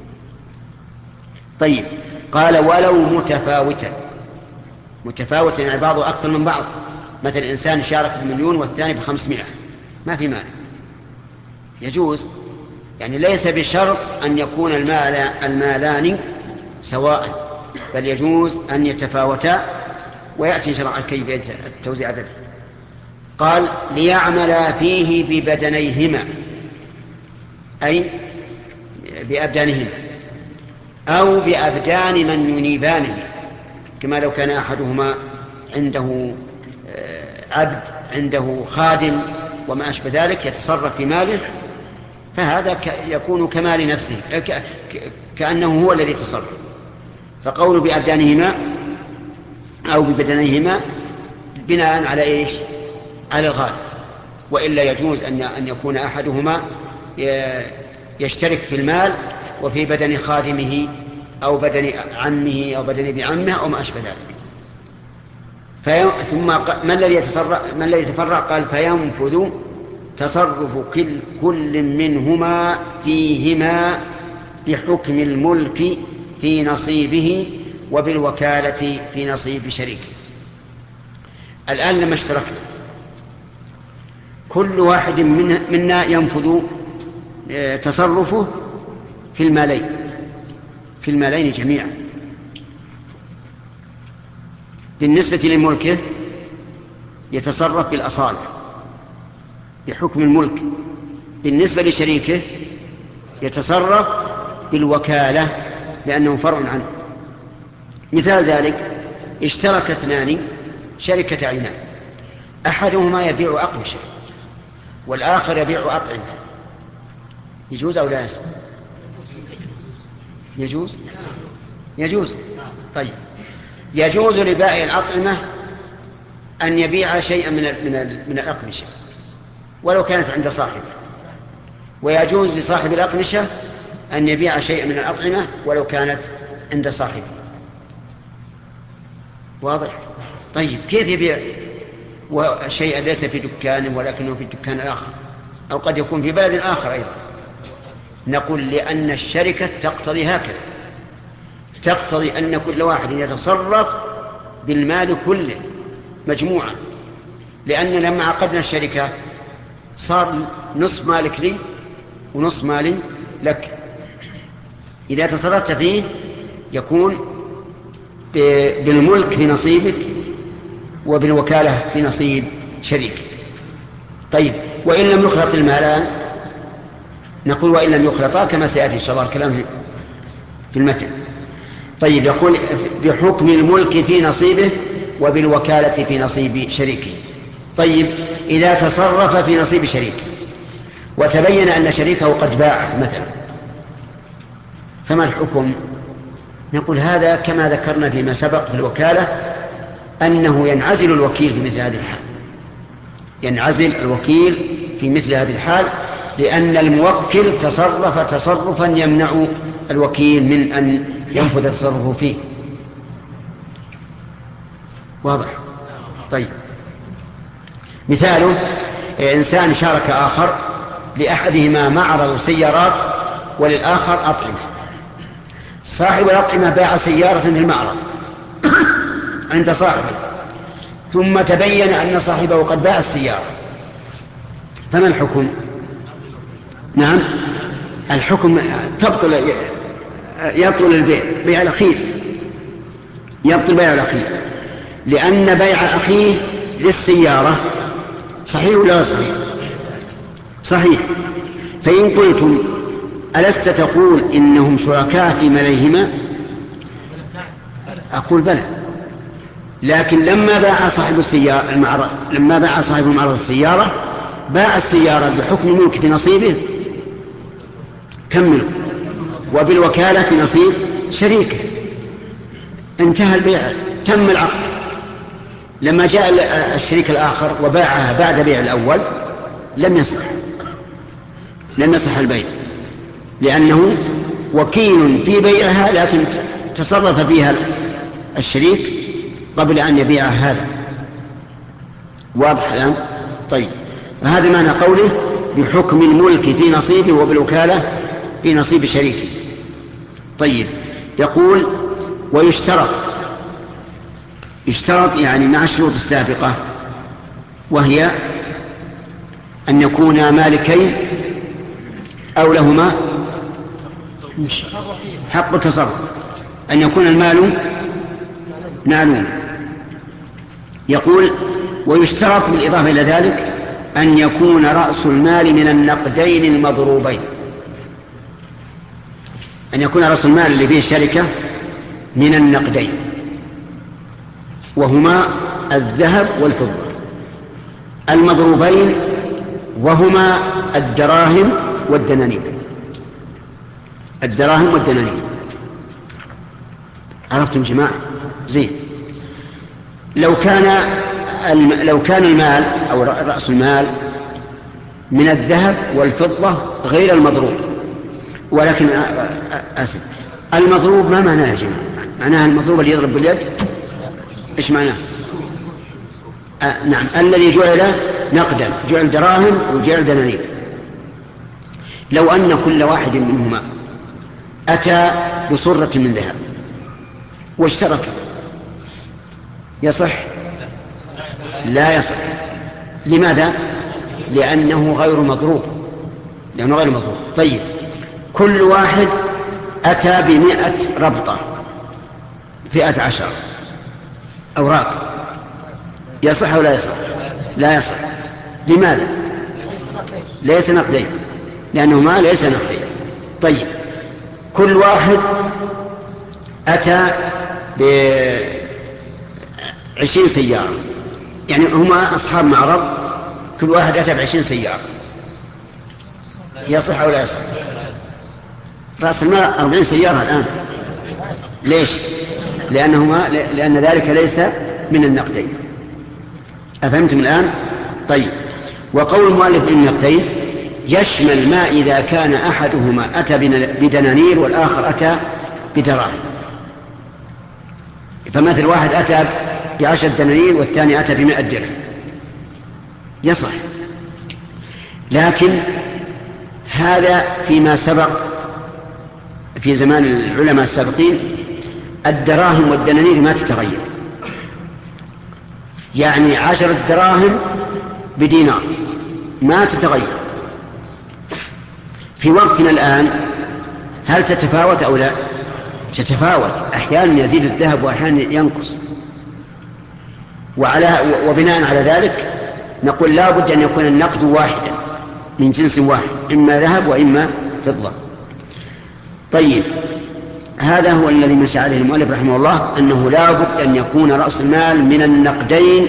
طيب، قال ولو متفاوتا. متفاوتا يعني بعضه أكثر من بعض. مثل إنسان شارك بمليون والثاني بخمسمائة، ما في مال، يجوز. يعني ليس بشرط أن يكون المال المالان سواء، بل يجوز أن يتفاوتا، ويأتي إن شاء الله كيفية التوزيع ذلك. قال ليعمل فيه ببدنيهما، أي بأبدانهما، أو بأبدان من ينيبانه، كما لو كان أحدهما عنده عبد، عنده خادم وما أشبه ذلك يتصرف في ماله، فهذا يكون كمال نفسه، كأنه هو الذي يتصرف. فقول بأبدانهما أو ببدنيهما بناء على إيش؟ على الغالب، وإلا يجوز أن يكون أحدهما يشترك في المال وفي بدن خادمه أو بدن عمه أو بدن بعمه أو ما أشبه ذلك. في... ثم ما الذي يتصرف، ما الذي يتفرع؟ قال فينفذ تصرف كل, كل منهما فيهما بحكم الملك في نصيبه وبالوكالة في نصيب شريكه. الآن لما اشتركنا كل واحد منا ينفذ تصرفه في المالين في المالين جميعا. بالنسبة لملكه يتصرف بالأصالة بحكم الملك، بالنسبة لشريكه يتصرف بالوكالة لأنه فرع عنه. مثال ذلك اشترك اثنان شركة عنان، أحدهما يبيع أقمشة والآخر يبيع أطعمة، يجوز أو لا يجوز؟ يجوز يجوز طيب، يجوز لبائع الأطعمة أن يبيع شيئا من من من الأقمشة ولو كانت عند صاحبه، ويجوز لصاحب الأقمشة أن يبيع شيئا من الأطعمة ولو كانت عند صاحبه. واضح؟ طيب كيف يبيع وشيئا ليس في دكانه ولكنه في الدكان الآخر، أو قد يكون في بلد آخر أيضا؟ نقول لأن الشركة تقتضي هكذا، تقتضي أن كل واحد يتصرف بالمال كله مجموعة، لأن لما عقدنا الشركة صار نصف مالك لي ونصف مالي لك. إذا تصرفت فيه يكون بالملك في نصيبك وبالوكالة في نصيب شريك. طيب وإن لم يخلط المالان؟ نقول وإن لم يخلطا كما سيأتي إن شاء الله الكلام في المتن. طيب يقول بحكم الملك في نصيبه وبالوكالة في نصيب شريكه. طيب إذا تصرف في نصيب شريك وتبين أن شريكه قد باعه مثلا، فما الحكم؟ نقول هذا كما ذكرنا فيما سبق في الوكالة أنه ينعزل الوكيل في مثل هذه الحال، ينعزل الوكيل في مثل هذه الحال، لأن الموكل تصرف تصرفا يمنع الوكيل من أن ينفذ تصرفه فيه. واضح؟ طيب مثاله إنسان شارك آخر، لأحدهما معرض سيارات وللآخر أطعمة. صاحب الأطعمة باع سيارة في المعرض عند صاحبه، ثم تبين أن صاحبه قد باع السيارة، فما الحكم؟ نعم الحكم تبطل، يبطل البيع، بيع الأخير يبطل بيع الأخير، لأن بيع أخيه للسيارة صحيح ولا صحيح؟ صحيح. فإن قلتم ألست تقول إنهم شركاء في ماليهما؟ أقول بلى، لكن لما باع صاحب السيارة المعرض لما باع صاحب المعرض السيارة باع السيارة بحكم الملك في نصيبه كملوا، وبالوكالة في نصيب شريكه، انتهى البيع، تم العقد. لما جاء الشريك الآخر وباعها بعد بيع الأول لم يصح لم يصح البيع، لأنه وكيل في بيعها لكن تصرف فيها الشريك قبل أن يبيع هذا. واضح الآن؟ طيب هذا معنى قوله بحكم الملك في نصيبه وبالوكالة في نصيب شريكه. طيب يقول ويشترط، يشترط يعني مع الشروط السابقة، وهي أن يكونا مالكين أو لهما حق التصرف، أن يكون المال معلوم. يقول ويشترط بالإضافة إلى ذلك أن يكون رأس المال من النقدين المضروبين، أن يكون رأس المال اللي فيه الشركة من النقدين، وهما الذهب والفضة المضروبين، وهما الدراهم والدنانير. الدراهم والدنانير، عرفتم جماعة؟ زين. لو كان لو كان المال أو رأس المال من الذهب والفضة غير المضروب، ولكن أسف المضروب ما معناه يا جماعة؟ معناه المضروب اللي يضرب باليد، إيش معناه؟ آه نعم، الذي جعل نقدا، جعل دراهم وجعل دنانير. لو أن كل واحد منهما أتى بصرة من ذهب واشترك، يصح؟ لا يصح. لماذا؟ لأنه غير مضروب، لأنه غير مضروب. طيب، كل واحد أتى بمئة ربطة، فئة عشر أوراق، يصح أو لا يصح؟ لا يصح. لماذا؟ ليس نقدين، لأنه ما ليس نقدين. طيب، كل واحد أتى بعشرين سيارة، يعني هما أصحاب معرض، كل واحد أتى بعشرين سيارة، يصح أو لا يصح؟ رأس المال أربعين سيارة الآن. ليش؟ لأنهما لأن ذلك ليس من النقدين. أفهمتم الآن؟ طيب، وقول المؤلف بالنقدين يشمل ما إذا كان أحدهما أتى بدنانير والآخر أتى بدراهم. فمثل واحد أتى بعشر دنانير والثاني أتى بمئة درهم، يصح. لكن هذا فيما سبق في زمان العلماء السابقين، الدراهم والدنانير ما تتغير، يعني عشرة دراهم بدينار ما تتغير. في وقتنا الآن هل تتفاوت أو لا؟ تتفاوت، أحيانا يزيد الذهب وأحيانا ينقص. وعلى وبناء على ذلك نقول لا بد أن يكون النقد واحدا من جنس واحد، إما ذهب وإما فضة. طيب، هذا هو الذي مشى عليه المؤلف رحمه الله، أنه لا بد أن يكون رأس المال من النقدين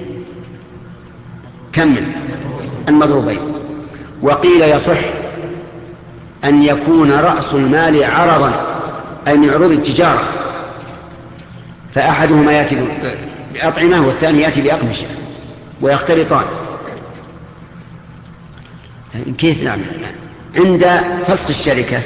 كمل المضروبين. وقيل يصح أن يكون رأس المال عرضا، أي من عروض التجارة، فأحدهما يأتي بأطعمة والثاني يأتي بأقمشة ويختلطان. كيف نعمل عند فسخ الشركة؟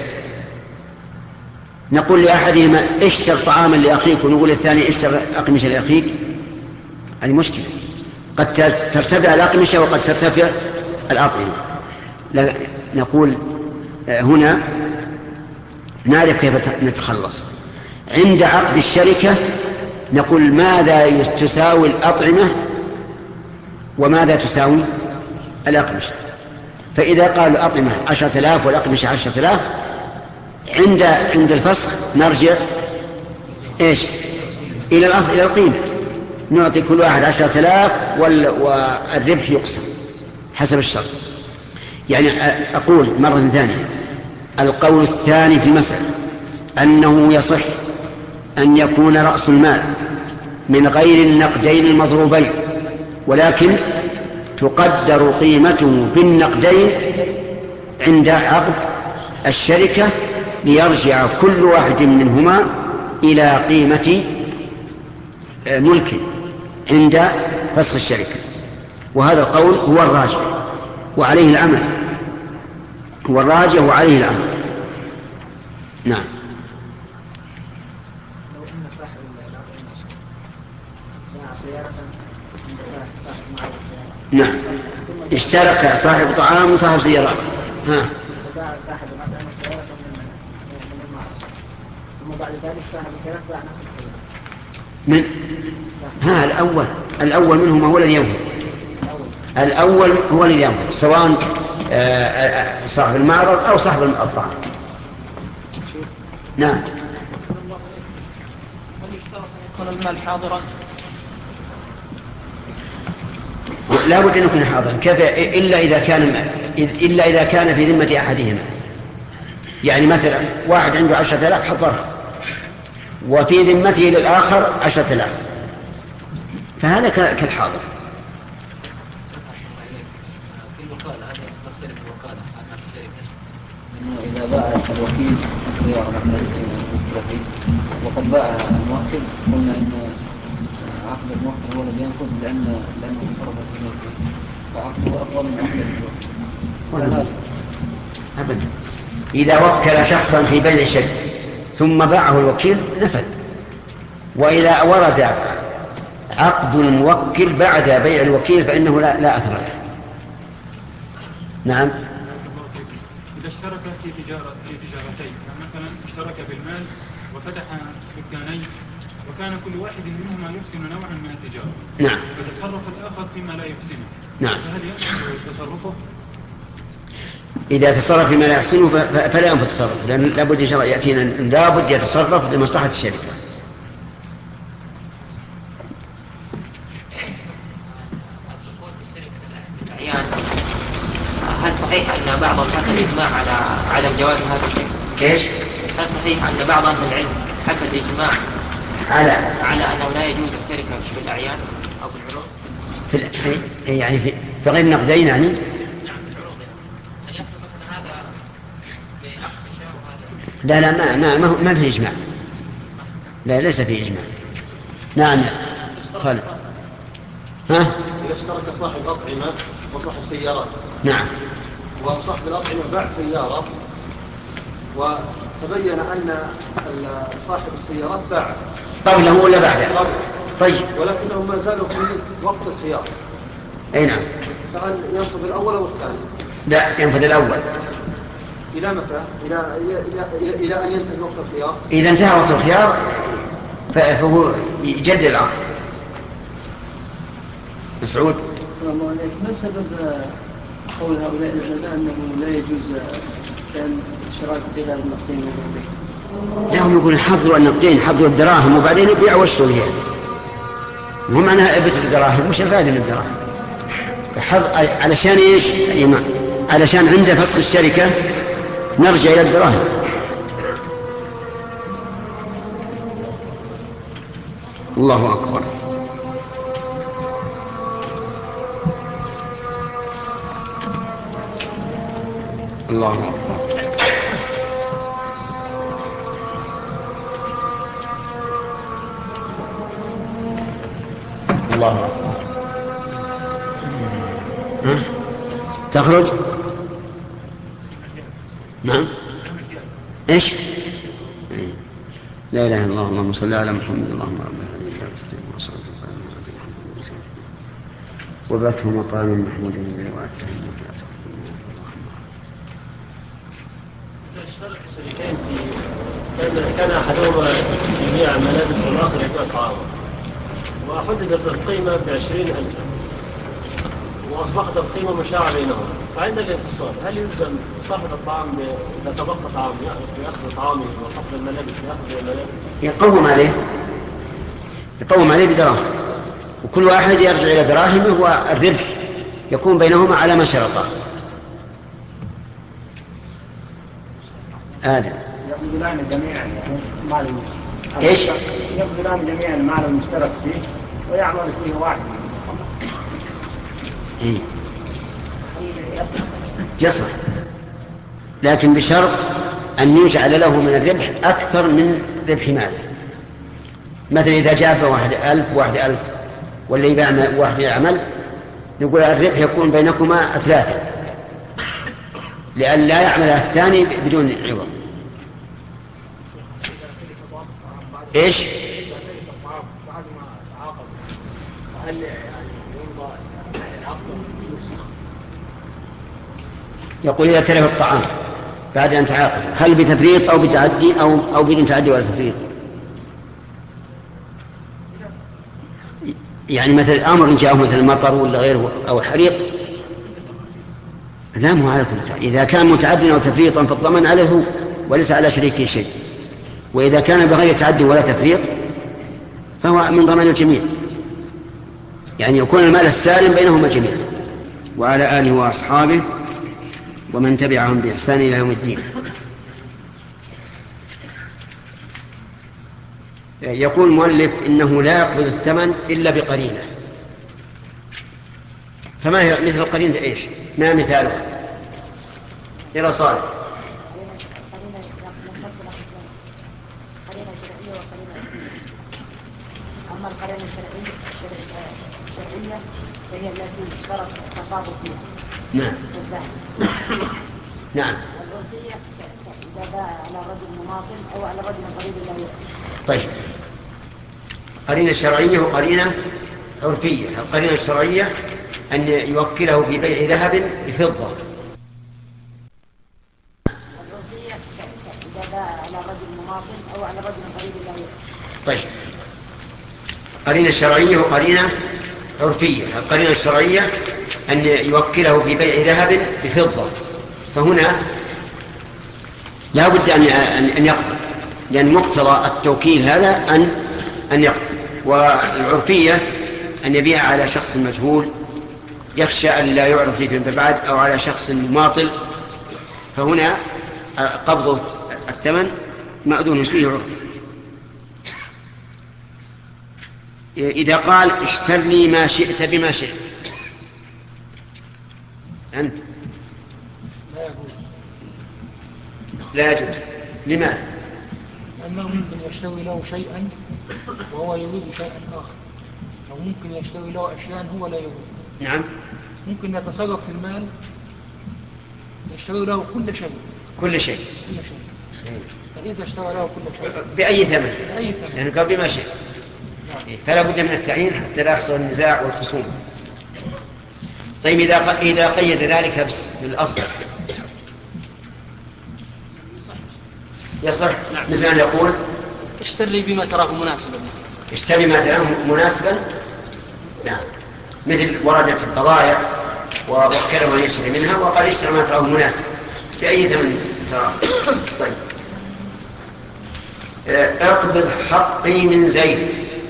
نقول لأحدهما اشتر طعاما لأخيك، ونقول الثاني اشتر أقمشة لأخيك. هذه مشكلة، قد ترتفع الأقمشة وقد ترتفع الأطعمة. نقول هنا نعرف كيف نتخلص. عند عقد الشركة نقول ماذا تساوي الأطعمة وماذا تساوي الأقمشة. فإذا قال الأطعمة عشرة آلاف والأقمشة عشرة آلاف، عند عند الفسخ نرجع إيش؟ إلى الأصل، إلى القيمة، نعطي كل واحد عشرة آلاف والربح يقسم حسب الشرط. يعني أقول مرة ثانية، القول الثاني في المسألة أنه يصح أن يكون رأس المال من غير النقدين المضروبين، ولكن تقدر قيمته بالنقدين عند عقد الشركة ليرجع كل واحد منهما إلى قيمة ملك عند فسخ الشركة. وهذا القول هو الراجح وعليه العمل، هو الراجح وعليه العمل. نعم. لو أن صاحب العقد باع سيارة عند صاحب معه سيارة. نعم، اشترك صاحب طعام وصاحب سيارات. ها. وباع صاحب العقد سيارة من المعرض، ثم بعد ذلك صاحب السيارة باع نفس السيارة. من ها الأول الأول منهما هو الذي ينفذ. الأول هو الذي ينفذ، سواء صاحب المعرض أو صاحب الطعام. نعم. هل يشترط أن يكون المال حاضرا؟ لا بد أن يكون حاضرا، كيف إلا إذا كان إلا إذا كان في ذمة أحدهما. يعني مثلا واحد عنده عشرة آلاف حضرها وفي ذمته للآخر عشرة آلاف، فهذا كالحاضر. إذا باع الوكيل سيارة المشتركين وقد باع الموكل، قلنا إن عقد الموكل هو الذي ينفذ لأن لأنه تصرف في الموكل، فعقده أفضل من عقد الوكيل. أبدا. إذا وكل شخصا في بيع شيء ثم باعه الوكيل نفذ، وإذا ورد عقد الموكل بعد بيع الوكيل فإنه لا, لا أثر له. نعم. إذا اشترك في تجارة في تجارتين، مثلا اشترك بالمال وفتح دكانين وكان كل واحد منهما يحسن نوعا من التجارة، نعم، فتصرف الآخر فيما لا يحسنه، نعم، فهل يحسن تصرفه؟ إذا تصرف فيما لا يحسنه فلا ينفذ تصرف، لأن لابد إن شاء الله يأتينا لابد يتصرف لمصلحة الشركة. هل صحيح أن بعضهم حكى الإجماع على على جواز هذا الشيء؟ إيش؟ هل صحيح أن بعض أهل العلم حكى الإجماع على على أنه لا يجوز الشركة في الأعيان أو في العروض؟ في يعني في, في غير نقدين يعني؟ نعم في العروض. هل يحصل مثلا هذا بعقد شراء وهذا؟ لا لا ما ما ما في إجماع. لا ليس في إجماع. نعم خالد. ها؟ إذا اشترك صاحب أطعمة وصاحب سيارات. نعم. وصاحب الأطعمة باع سيارة وتبين أن صاحب السيارات باع قبله ولا بعده؟ طيب. ولكنهم ما زالوا في وقت الخيار. أي نعم. فهل ينفذ الأول أو الثاني؟ لا ينفذ الأول. إلى متى؟ إلى إلى إلى, إلى أن ينتهي وقت الخيار. إذا انتهى وقت الخيار فهو يجدد العقد. مسعود. السلام عليكم. ما سبب قول هؤلاء العلماء أنه لا يجوز كان شراء بغير النقدين والنقدين؟ لا هم يقولون حضروا النقدين، حضروا الدراهم وبعدين يبيعوا واشتروا هي. مو معناها ابت الدراهم، مش الفائدة من الدراهم. علشان ايش يا إمام؟ علشان عند فصل الشركة نرجع إلى الدراهم. الله أكبر. الله أكبر. الله أكبر. ها؟ تخرج؟ نعم. إيش؟ لا إله إلا الله. اللهم صل على محمد. اللهم رب هذه الدعوة والصلاة والسلام وبعثه مقاما محمودا إليه وأتاه المكان. اشترك الشريكين في كان كان احدهما يبيع الملابس والاخر يبيع الطعام، وحددت القيمه بعشرين ألف واصبحت القيمه مشاعه بينهم، فعند الانفصال هل يلزم صاحب الطعام اذا تبقى طعام باخذ طعامه وحفظ الملابس باخذ الملابس؟ يقوم عليه يقوم عليه بدراهم، وكل واحد يرجع الى دراهمه والربح يكون بينهما على ما شرطا. آدم. يقبلان جميعا المال المشترك. ايش؟ يقبلان جميعا المال المشترك فيه ويعمل فيه واحد. إيه؟ يصح، لكن بشرط أن يجعل له من الربح أكثر من ربح ماله. مثلا إذا جاب واحد ألف واحد ألف واللي يبيع واحد يعمل، نقول الربح يكون بينكما ثلاثة لأن لا يعمل الثاني بدون عوض. إيش؟ يقول إذا تلف الطعام بعد أن تعاقب هل بتفريط أو بتعدي أو أو بدون تعدي ولا تفريط؟ يعني مثل أمر جاءه مثل المطر ولا غيره أو حريق، لا مو على كل تعدي. إذا كان متعديا أو تفريطا فالضمان عليه هو وليس على شريكه شيء، وإذا كان بغير تعد ولا تفريط فهو من ضمان الجميع، يعني يكون المال السالم بينهما جميعا. وعلى آله وأصحابه ومن تبعهم بإحسان إلى يوم الدين. يقول المؤلف إنه لا يقبض الثمن إلا بقرينة. فما هي مثل القرينة إيش؟ ما مثالها؟ إلى صالح. أما القرينة الشرعية الشرعية فهي التي اشترط التفاضل فيها. نعم. نعم. العرفية إذا باع على رجل مماطل أو على رجل قريب لا يعرف. طيب. قرينة الشرعية وقرينة عرفية. القرينة الشرعية أن يوكله في بيع ذهب بفضة. العرفية إذا باع على رجل مماطل أو على رجل قريب لا يعرف. طيب. قرينة الشرعية وقرينة عرفية. القرينة الشرعية أن يوكله في بيع ذهب بفضة، فهنا لا بد أن أن يقبض، لأن مقتضى التوكيل هذا أن أن يقبض. والعرفية أن يبيع على شخص مجهول يخشى أن لا يعرف فيما بعد، أو على شخص مماطل، فهنا قبض الثمن مأذون فيه عرفي. إذا قال اشتر لي ما شئت بما شئت أنت لا يجوز. لا يجوز. لماذا؟ لأنه ممكن يشتري له شيئا وهو يريد شيئا آخر، أو ممكن يشتري له أشياء هو لا يريد. نعم. ممكن يتصرف في المال يشتري له كل شيء كل شيء كل شيء فإذا اشترى له كل شيء بأي ثمن، بأي ثمن، لأنه قال بما شئت، فلا بد من التعيين حتى لا يحصل النزاع والخصوم. طيب إذا إذا قيد ذلك بالأصل يصح. مثل أن يقول اشتر لي بما تراه مناسبا. اشتري ما تراه مناسبا. نعم. مثل وردت البضائع ووكله أن يشتري منها وقال اشتري ما تراه مناسبا بأي ثمن تراه. طيب. اقبض حقي من زيد.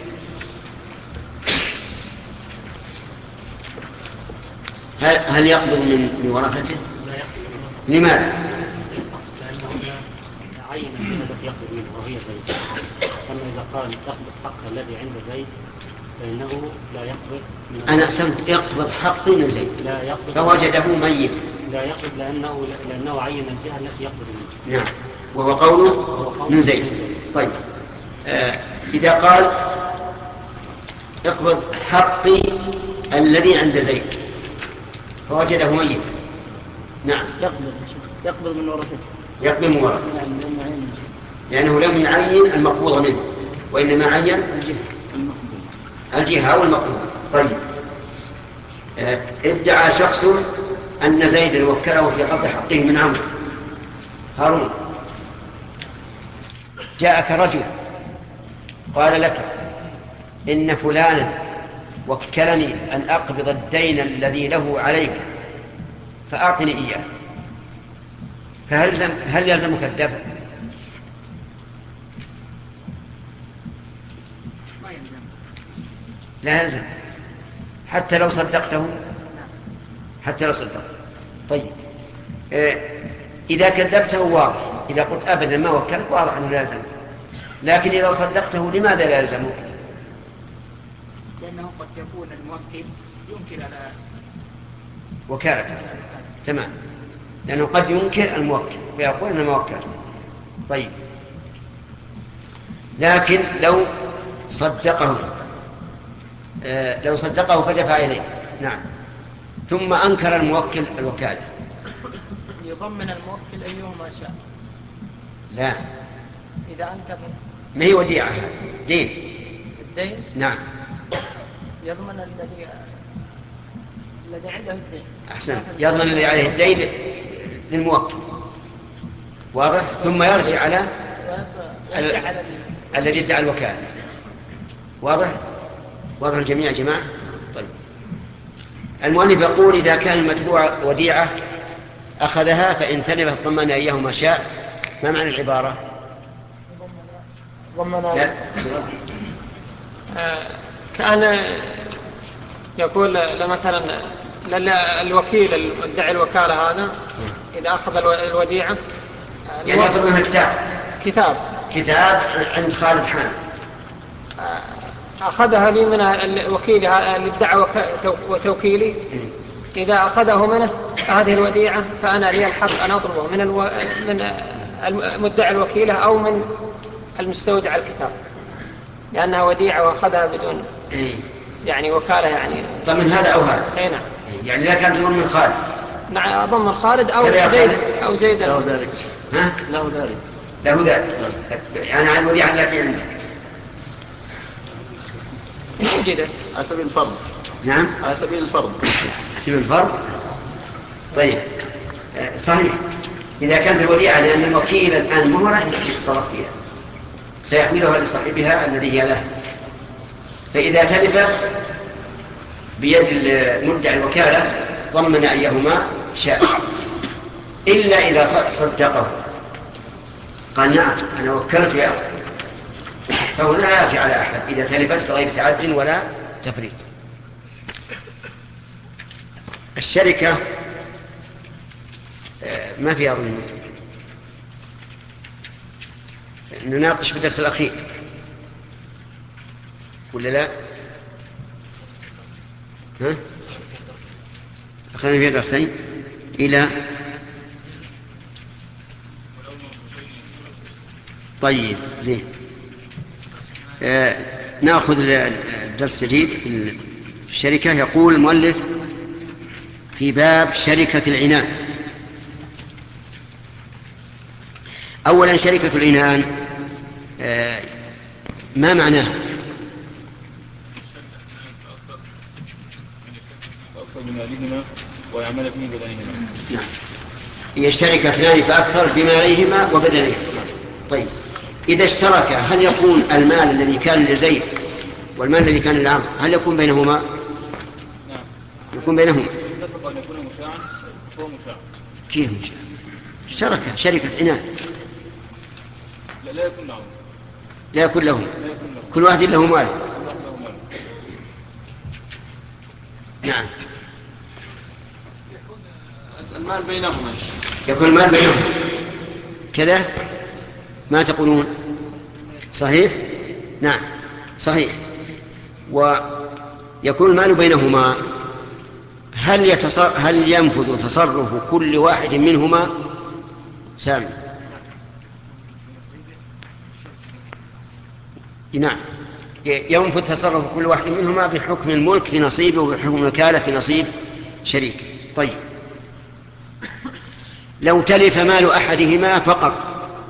هل هل يقبض من ورثته؟ لا يقبض. لماذا؟ لأنه عين الجهة التي يقبض منها وهي زيد. أما إذا قال يقبض حق الذي عند زيد فإنه لا يقبض من أنا أسمت يقبض حقي من زيد. لا يقبض. فوجده ميتا. لا يقبض لأنه لأنه عين الجهة التي يقبض منها. نعم. وهو قوله من زيد. طيب. آه إذا قال اقبض حقي الذي عند زيد فوجده ميتا. نعم. يقبض يقبض من ورثته. يقبض من ورثته لأنه لم يعين المقبوض منه وإنما عين الجهة أو المقبوض. طيب. آه ادعى شخص أن زيدا وكله في قبض حقه من عمرو. هارون، جاءك رجل قال لك إن فلانا وكلني أن أقبض الدين الذي له عليك فأعطني إياه، فهل هل يلزمك الدفع؟ لا يلزم حتى لو صدقته، حتى لو صدقته. طيب. إذا كذبته واضح، إذا قلت أبدا ما وكلك واضح أنه لا يلزمك، لكن إذا صدقته لماذا لا يلزمك؟ لأنه قد يكون الموكل ينكر على وكالته. تمام. لأنه قد ينكر الموكل ويقول أنا ما وكلت. طيب. لكن لو صدقه آه لو صدقه فدفع إليه. نعم. ثم أنكر الموكل الوكالة يضمن الموكل أيهما شاء. لا، إذا أنكر ما هي وديعة، دين. الدين. نعم. يضمن الذي الذي عنده الدين. أحسن. يضمن الذي عليه الدين للموكل. واضح. ثم يرجع على ال... الذي ادعى الوكالة. واضح. واضح الجميع يا جماعة. طيب. المؤلف يقول إذا كان المتبوع وديعة أخذها فإن تلفت ضمن إياهما شاء. ما معنى العبارة؟ ضمن آه كان يقول مثلا الوكيل المدعي الوكالة هذا إذا أخذ الوديعة يعني يأخذ منها كتاب كتاب كتاب عند خالد حامد، أخذها لي من الوكيل اللي ادعى وتوكيلي، إذا أخذه منه هذه الوديعة فأنا لي الحق أن أطلبه من الو... من المدعي الوكيلة أو من المستودع الكتاب، لأنها وديعة وأخذها بدون يعني وكالة يعني. فمن هذا أو هذا؟ أي نعم. يعني لا كان ضمن خالد؟ نعم ضمن خالد أو زيد أو زيد له ذلك. ها؟ له ذلك. له ذلك. يعني عن الوديعة التي عندك. وجدت. على سبيل الفرض. نعم. على سبيل الفرض. على سبيل الفرض. طيب صحيح. إذا كانت الوديعة لأن الوكيل الآن مهرة يتصرف فيها، سيحملها لصاحبها الذي هي له، فإذا تلفت بيد المدعي الوكالة ضمن أيهما شاء، إلا إذا صدقه قال نعم أنا وكلت يا أخي، فهنا لا يرجع على أحد إذا تلفت بغير تعد ولا تفريط. الشركة ما فيها ظلم، نناقش في الدرس الأخير ولا لا؟ ها؟ أخذنا فيها درسين إلى طيب زين. آه نأخذ الدرس الجديد في الشركة. يقول المؤلف في باب شركة العنان. أولا شركة العنان آه ما معناها؟ بمالهما ويعمل فيه بدنهما. نعم. هي الشركة اثنان فأكثر بمالهما وبدنهما. طيب إذا اشترك هل يكون المال الذي كان لزيد والمال الذي كان لعمرو هل يكون بينهما؟ نعم. يكون بينهما. اتفق أن يكون مشاعا هو مشاع. كيف مشاع؟ شركة شركة عنان. لا, لا يكون لهم. لا يكون لهم. لا يكون لهم. كل واحد له مال. نعم. المال بينهما. يكون المال بينهما كذا ما تقولون؟ صحيح؟ نعم صحيح. ويكون المال بينهما هل, يتصر... هل ينفذ تصرف كل واحد منهما؟ سامي. نعم ينفذ تصرف كل واحد منهما بحكم الملك في نصيبه وبحكم الوكالة في نصيب شريك. طيب لو تلف مال أحدهما فقط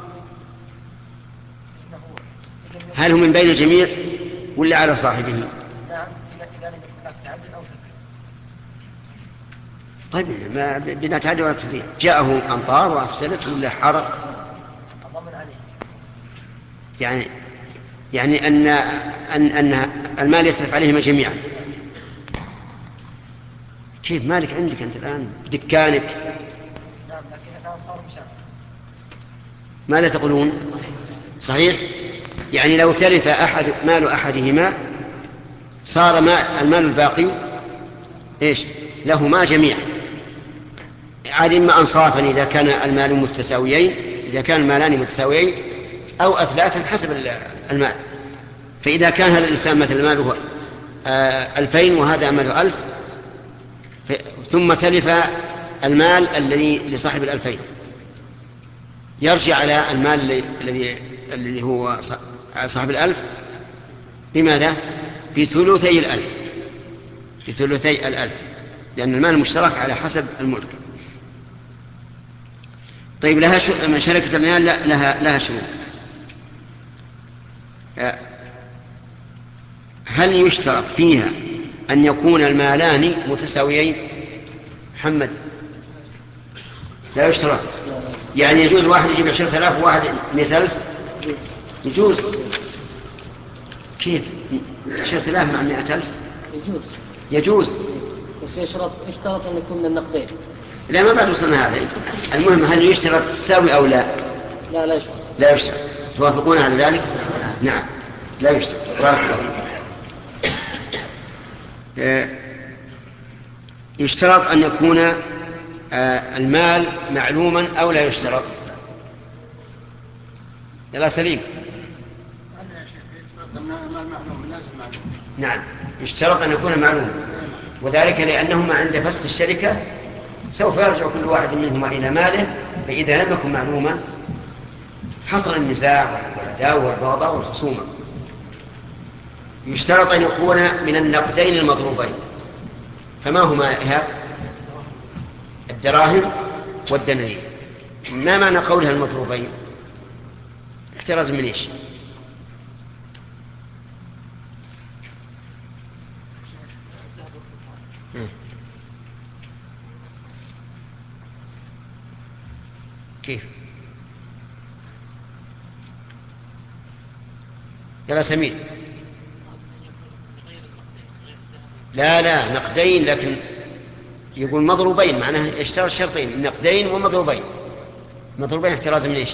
هل هو من بين الجميع ولا على صاحبه؟ نعم إذا لم يكن تعد أو تفريط. طيب ما بلا تعد ولا تفريط، جاءه أمطار وأفسدته ولا حرق أضمن عليه. يعني يعني أن أن أن المال يتلف عليهما جميعا. كيف مالك عندك أنت الآن دكانك؟ نعم لكن الآن صار مشاع. ماذا تقولون؟ صحيح؟ يعني لو تلف أحد مال أحدهما صار المال الباقي إيش؟ لهما جميعا، عاد إما أنصافا إذا كان المال متساويين، إذا كان المالان متساويين أو أثلاثا حسب المال. فإذا كان هذا الإنسان مثل ماله ألفين وهذا ماله ألف ثم تلف المال الذي لصاحب الألفين يرجع على المال الذي الذي هو صاحب الألف بماذا؟ بثلثي الألف، بثلثي الألف، لأن المال المشترك على حسب الملك. طيب لها شركة العنان لها لها شروط. هل يشترط فيها أن يكون المالان متساويين؟ محمد لا يشترط. يعني يجوز واحد يجيب عشرة آلاف وواحد مئة ألف؟ يجوز. كيف عشرة آلاف مع مئة ألف؟ يجوز. يجوز. بس يشترط يشترط أن يكون من النقدين. لا ما بعد وصلنا هذا. المهم هل يشترط تساوي أو لا؟ لا لا يشترط. لا يشترط. توافقون على ذلك؟ نعم لا يشترط. يشترط أن يكون المال معلوما أو لا يشترط؟ يلا سليم. نعم يشترط أن يكون معلوما، وذلك لأنهما عند فسخ الشركة سوف يرجع كل واحد منهما إلى ماله، فإذا لم يكن معلوما حصل النزاع والعداوة والبغضاء والخصومة. يشترط أن يكون من النقدين المضروبين. فما هما إيهاب؟ الدراهم والدنانير. ما معنى قولها المضروبين؟ احتراز من ايش؟ كيف؟ يلا سمير. لا لا نقدين، لكن يقول مضروبين معناه اشترط شرطين، نقدين ومضروبين. مضروبين احتراز من ايش؟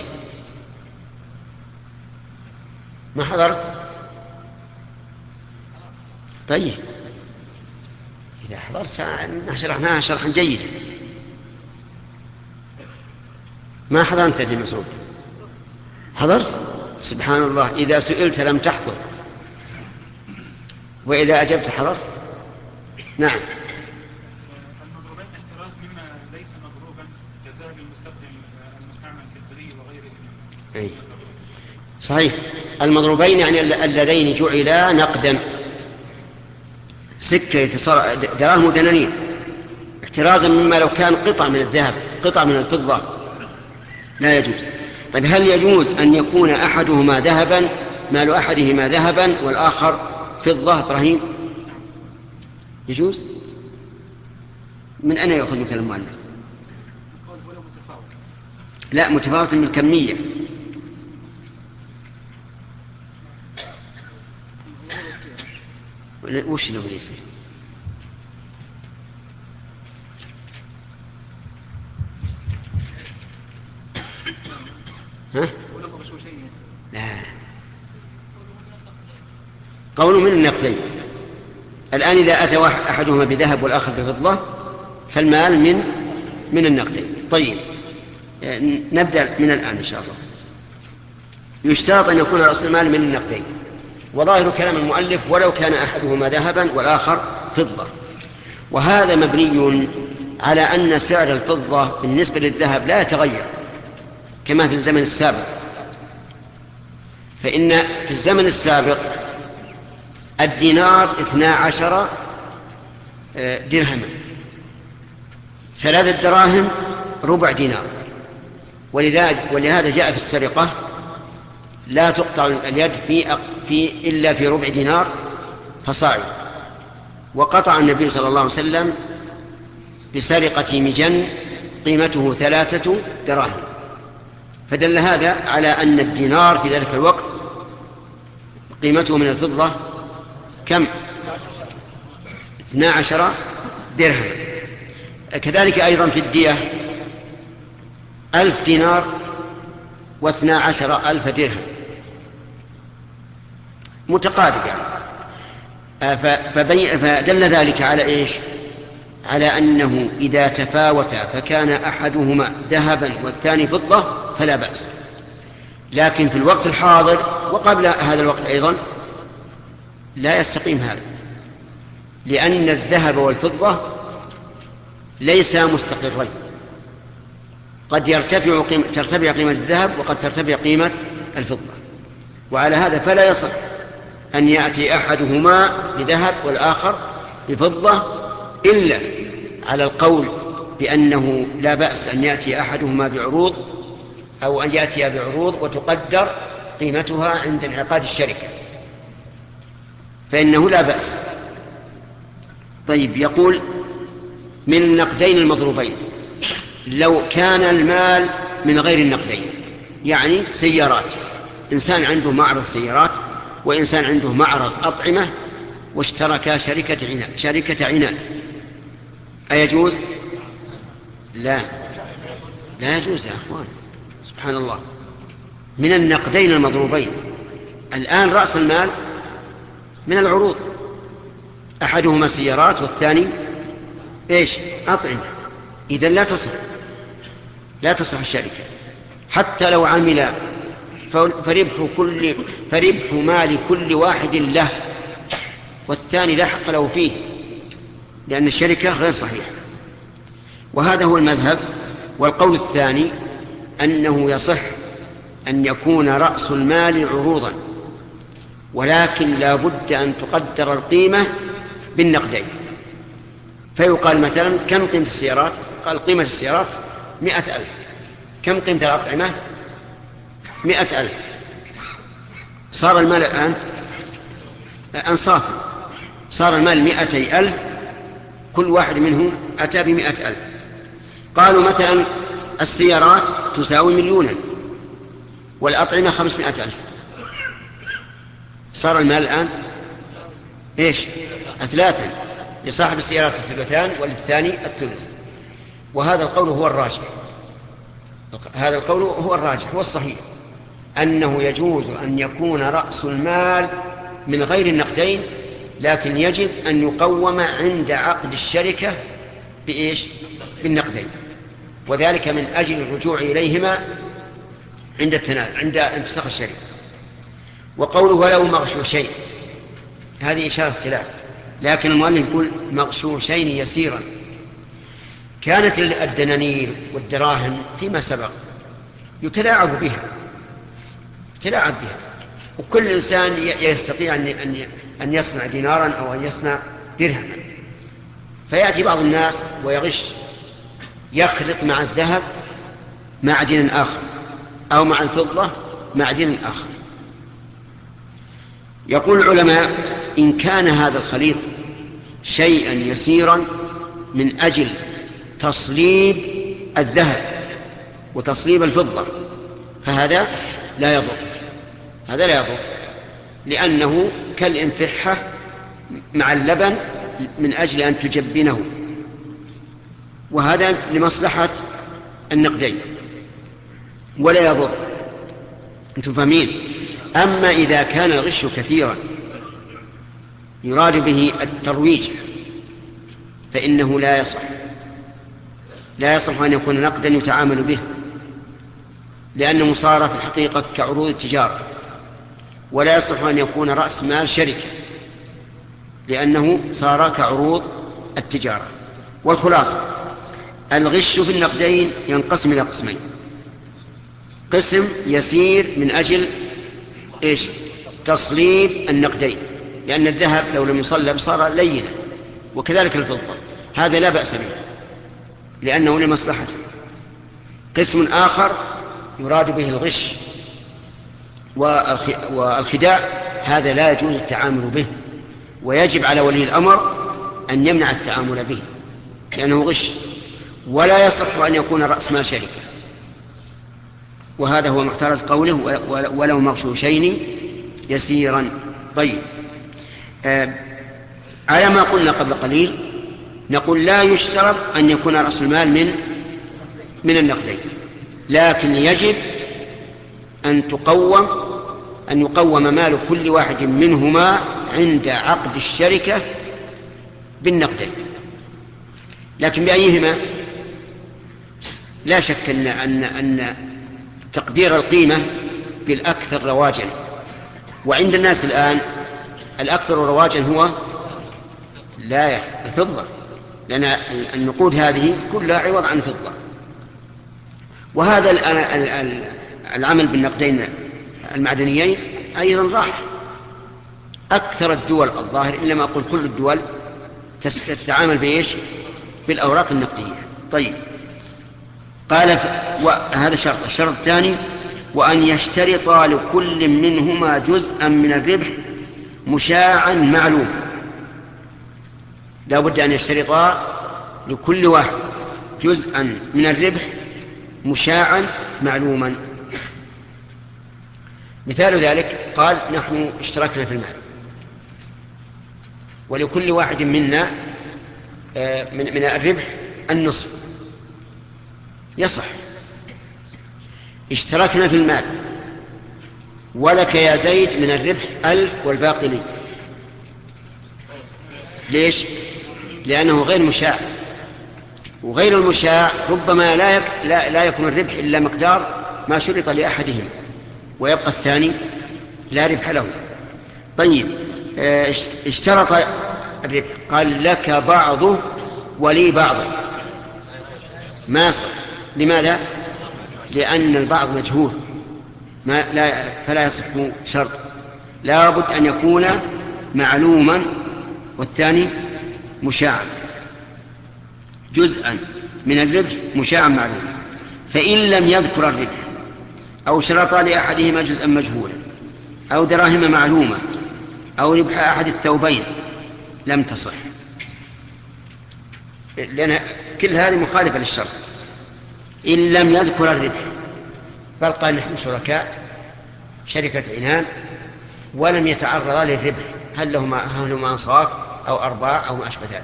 ما حضرت؟ طيب إذا حضرت شرحناها شرحا جيدا. ما حضرت يا مسعود؟ حضرت؟ سبحان الله، إذا سئلت لم تحضر وإذا أجبت حضرت. نعم. المضروبين احتراز مما ليس مضروبا كالذهب المستخدم المستعمل في البري وغيره. أي صحيح. المضروبين يعني اللذين جعلا نقدا، سكة دراهم ودنانير، احترازا مما لو كان قطع من الذهب قطع من الفضة لا يجوز. طيب هل يجوز أن يكون أحدهما ذهبا، مال أحدهما ذهبا والآخر فضة؟ إبراهيم يجوز؟ من أين يأخذ مثل المؤلف؟ لا متفاوت بالكمية. وش اللي يصير؟ ها؟ لا قول من النقدين. الآن إذا أتى أحدهما بذهب والآخر بفضة فالمال من من النقدين. طيب نبدأ من الآن إن شاء الله. يشترط أن يكون رأس المال من النقدين، وظاهر كلام المؤلف ولو كان أحدهما ذهبا والآخر فضة، وهذا مبني على أن سعر الفضة بالنسبة للذهب لا يتغير كما في الزمن السابق. فإن في الزمن السابق الدينار اثنا عشر درهما، ثلاثة دراهم ربع دينار، ولهذا جاء في السرقة لا تقطع اليد في, في إلا في ربع دينار فصاعد. وقطع النبي صلى الله عليه وسلم بسرقة مجن قيمته ثلاثة دراهم، فدل هذا على أن الدينار في ذلك الوقت قيمته من الفضة كم؟ اثنا عشر درهم. كذلك أيضا في الدية ألف دينار واثنا عشر ألف درهم، متقارب يعني. فدل ذلك على إيش؟ على أنه إذا تفاوتا فكان أحدهما ذهبا والثاني فضة فلا بأس. لكن في الوقت الحاضر وقبل هذا الوقت أيضا لا يستقيم هذا، لأن الذهب والفضة ليسا مستقرين، قد يرتفع قيمة ترتفع قيمة الذهب وقد ترتفع قيمة الفضة. وعلى هذا فلا يصح أن يأتي أحدهما بذهب والآخر بفضة، إلا على القول بأنه لا بأس أن يأتي أحدهما بعروض أو أن يأتي بعروض وتقدر قيمتها عند انعقاد الشركة، فإنه لا بأس. طيب يقول من النقدين المضروبين، لو كان المال من غير النقدين، يعني سيارات، إنسان عنده معرض سيارات وإنسان عنده معرض أطعمة واشتركا شركة عنان شركة عنان أيجوز؟ لا لا يجوز يا أخوان، سبحان الله، من النقدين المضروبين. الآن رأس المال من العروض، أحدهما سيارات والثاني إيش؟ أطعمة. إذن لا تصح لا تصح الشركة حتى لو عمل، فربح, كل فربح مال كل واحد له والثاني لا حق له فيه، لأن الشركة غير صحيحة. وهذا هو المذهب. والقول الثاني أنه يصح أن يكون رأس المال عروضا، ولكن لا بد أن تقدر القيمة بالنقدين. فيقال مثلا كم قيمة السيارات؟ قال قيمة السيارات مئة ألف. كم قيمة الأطعمة؟ مئة ألف. صار المال الآن أنصافا، صار المال مئتي ألف، كل واحد منهم أتى بمئة ألف. قالوا مثلا السيارات تساوي مليونا والأطعمة خمسمائة ألف، صار المال الآن إيش؟ أثلاثا، لصاحب السيارات الثلثان وللثاني الثلث. وهذا القول هو الراجح، هذا القول هو الراجح، هو الصحيح، أنه يجوز أن يكون رأس المال من غير النقدين، لكن يجب أن يقوم عند عقد الشركة بإيش؟ بالنقدين، وذلك من أجل الرجوع إليهما عند التنازل، عند انفساخ الشركة. وقوله ولو مغشوشين، هذه إشارة خلاف، لكن المؤلف يقول مغشوشين يسيرا. كانت الدنانير والدراهم فيما سبق يتلاعب بها يتلاعب بها وكل إنسان يستطيع أن يصنع دينارا أو أن يصنع درهما. فيأتي بعض الناس ويغش، يخلط مع الذهب معدن آخر، أو مع الفضة معدن آخر. يقول العلماء إن كان هذا الخليط شيئا يسيرا من أجل تصليب الذهب وتصليب الفضة فهذا لا يضر، هذا لا يضر، لأنه كالانفحة مع اللبن من أجل أن تجبنه، وهذا لمصلحة النقدين ولا يضر. أنتم فاهمين؟ أما إذا كان الغش كثيرا يراد به الترويج فإنه لا يصح لا يصح أن يكون نقدا يتعامل به، لأنه صار في الحقيقة كعروض التجارة. ولا يصح أن يكون رأس مال شركة، لأنه صار كعروض التجارة. والخلاصة الغش في النقدين ينقسم إلى قسمين: قسم يسير من أجل إيش؟ تصليب النقدين، لأن الذهب لو لم يصلب صار لينا، وكذلك الفضة، هذا لا بأس به لأنه لمصلحته. قسم آخر يراد به الغش والخداع، هذا لا يجوز التعامل به، ويجب على ولي الأمر أن يمنع التعامل به لأنه غش. ولا يصح أن يكون رأس مال شركة، وهذا هو محترز قوله ولو مغشوشين يسيرا. طيب، آه على ما قلنا قبل قليل نقول لا يشترط أن يكون رأس المال من من النقدين، لكن يجب أن تقوم أن يقوم مال كل واحد منهما عند عقد الشركة بالنقدين. لكن بأيهما؟ لا شك أن أن أن تقدير القيمة بالأكثر رواجا، وعند الناس الآن الأكثر رواجا هو لا الفضة، لأن النقود هذه كلها عوض عن فضة. وهذا العمل بالنقدين المعدنيين أيضا راح. أكثر الدول الظاهر إلا ما أقول كل الدول تتعامل بإيش؟ بالأوراق النقدية. طيب، قال وهذا شرط. الشرط الثاني وأن يشترط لكل منهما جزءا من الربح مشاعا معلوما. لا بد أن يشترط لكل واحد جزءا من الربح مشاعا معلوما. مثال ذلك قال نحن اشتركنا في المال ولكل واحد منا من الربح النصف، يصح. اشتركنا في المال، ولك يا زيد من الربح ألف والباقي لي. ليش؟ لأنه غير مشاع، وغير المشاع ربما لا, يك... لا... لا يكون الربح إلا مقدار ما شرط لأحدهما، ويبقى الثاني لا ربح له. طيب اشترط الربح، قال لك بعضه ولي بعضه، ما صح. لماذا؟ لأن البعض مجهول، ما لا فلا يصح شرط، لا بد أن يكون معلوما والثاني مشاعا، جزءا من الربح مشاعا معلوما. فإن لم يذكر الربح أو شرط لأحدهما جزءا مجهولا أو دراهم معلومة أو ربح أحد الثوبين لم تصح، لأن كل هذه مخالفة للشرط. إن لم يذكر الربح بل قال نحن شركاء شركة عنان ولم يتعرضا للربح، هل لهما هل لهما أنصاف أو أرباع أو ما أشبه ذلك،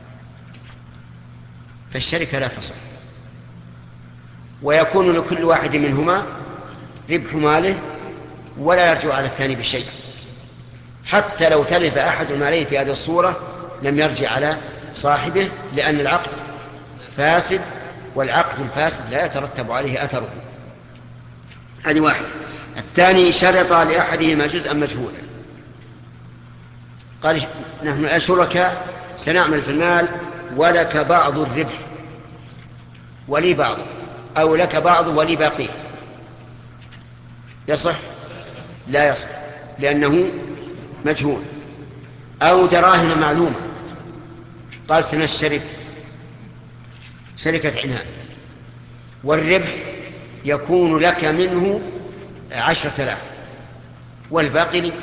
فالشركة لا تصح، ويكون لكل واحد منهما ربح ماله ولا يرجع على الثاني بشيء. حتى لو تلف أحد المالين في هذه الصورة لم يرجع على صاحبه، لأن العقد فاسد، والعقد الفاسد لا يترتب عليه أثره. هذه واحدة. الثاني شرط لأحدهما جزءا مجهولا، قال نحن الشركاء سنعمل في المال ولك بعض الربح ولي بعض، أو لك بعض ولي باقيه، يصح؟ لا يصح، لأنه مجهول. أو دراهم معلومة، قال سنشترك شركة عنان والربح يكون لك منه عشرة آلاف والباقي لي،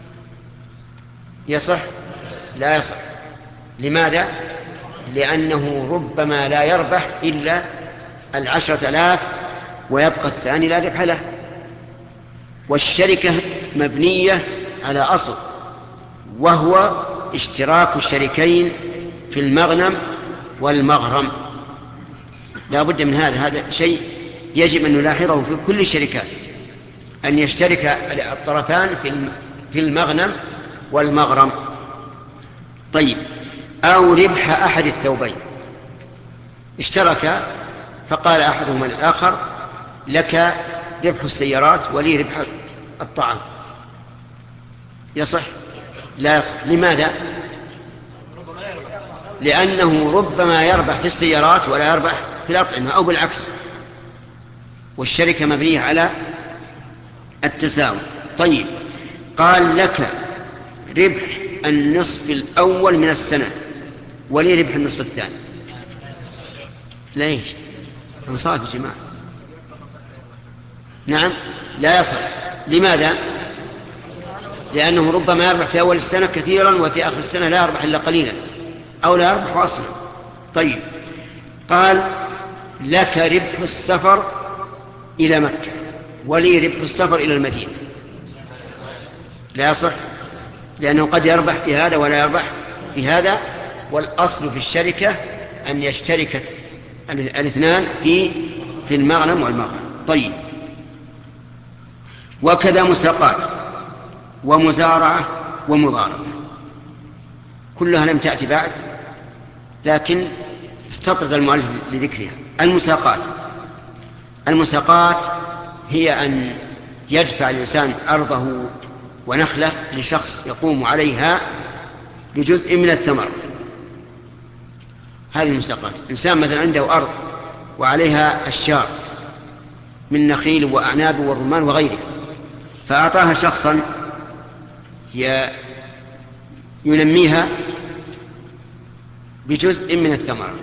يصح؟ لا يصح. لماذا؟ لأنه ربما لا يربح إلا العشرة آلاف ويبقى الثاني لا ربح له، والشركة مبنية على أصل، وهو اشتراك الشريكين في المغنم والمغرم. لا بد من هذا، هذا شيء يجب أن نلاحظه في كل الشركات، أن يشترك الطرفان في المغنم والمغرم. طيب، أو ربح أحد الثوبين، اشترك فقال أحدهما للآخر لك ربح السيارات ولي ربح الطعام، يصح؟ لا يصح. لماذا؟ لأنه ربما يربح في السيارات ولا يربح في الأطعمة، أو بالعكس، والشركة مبنية على التساوي. طيب، قال لك ربح النصف الأول من السنة ولي ربح النصف الثاني، ليش؟ انصاف يا جماعة. نعم، لا يصح. لماذا؟ لأنه ربما يربح في أول السنة كثيرا وفي آخر السنة لا يربح إلا قليلا أو لا يربح أصلا. طيب، قال لك ربح السفر إلى مكة ولي ربح السفر إلى المدينة، لا يصح، لأنه قد يربح في هذا ولا يربح في هذا، والأصل في الشركة أن يشترك الاثنان في في المغنم والمغرم. طيب، وكذا مساقات ومزارعة ومضاربة، كلها لم تأتي بعد، لكن استطرد المؤلف لذكرها. المساقات المساقات هي أن يدفع الإنسان أرضه ونخلة لشخص يقوم عليها بجزء من الثمر. هذه المساقات. إنسان مثلا عنده أرض وعليها أشجار من نخيل وأعناب والرمان وغيرها، فأعطاها شخصا ينميها بجزء من الثمر،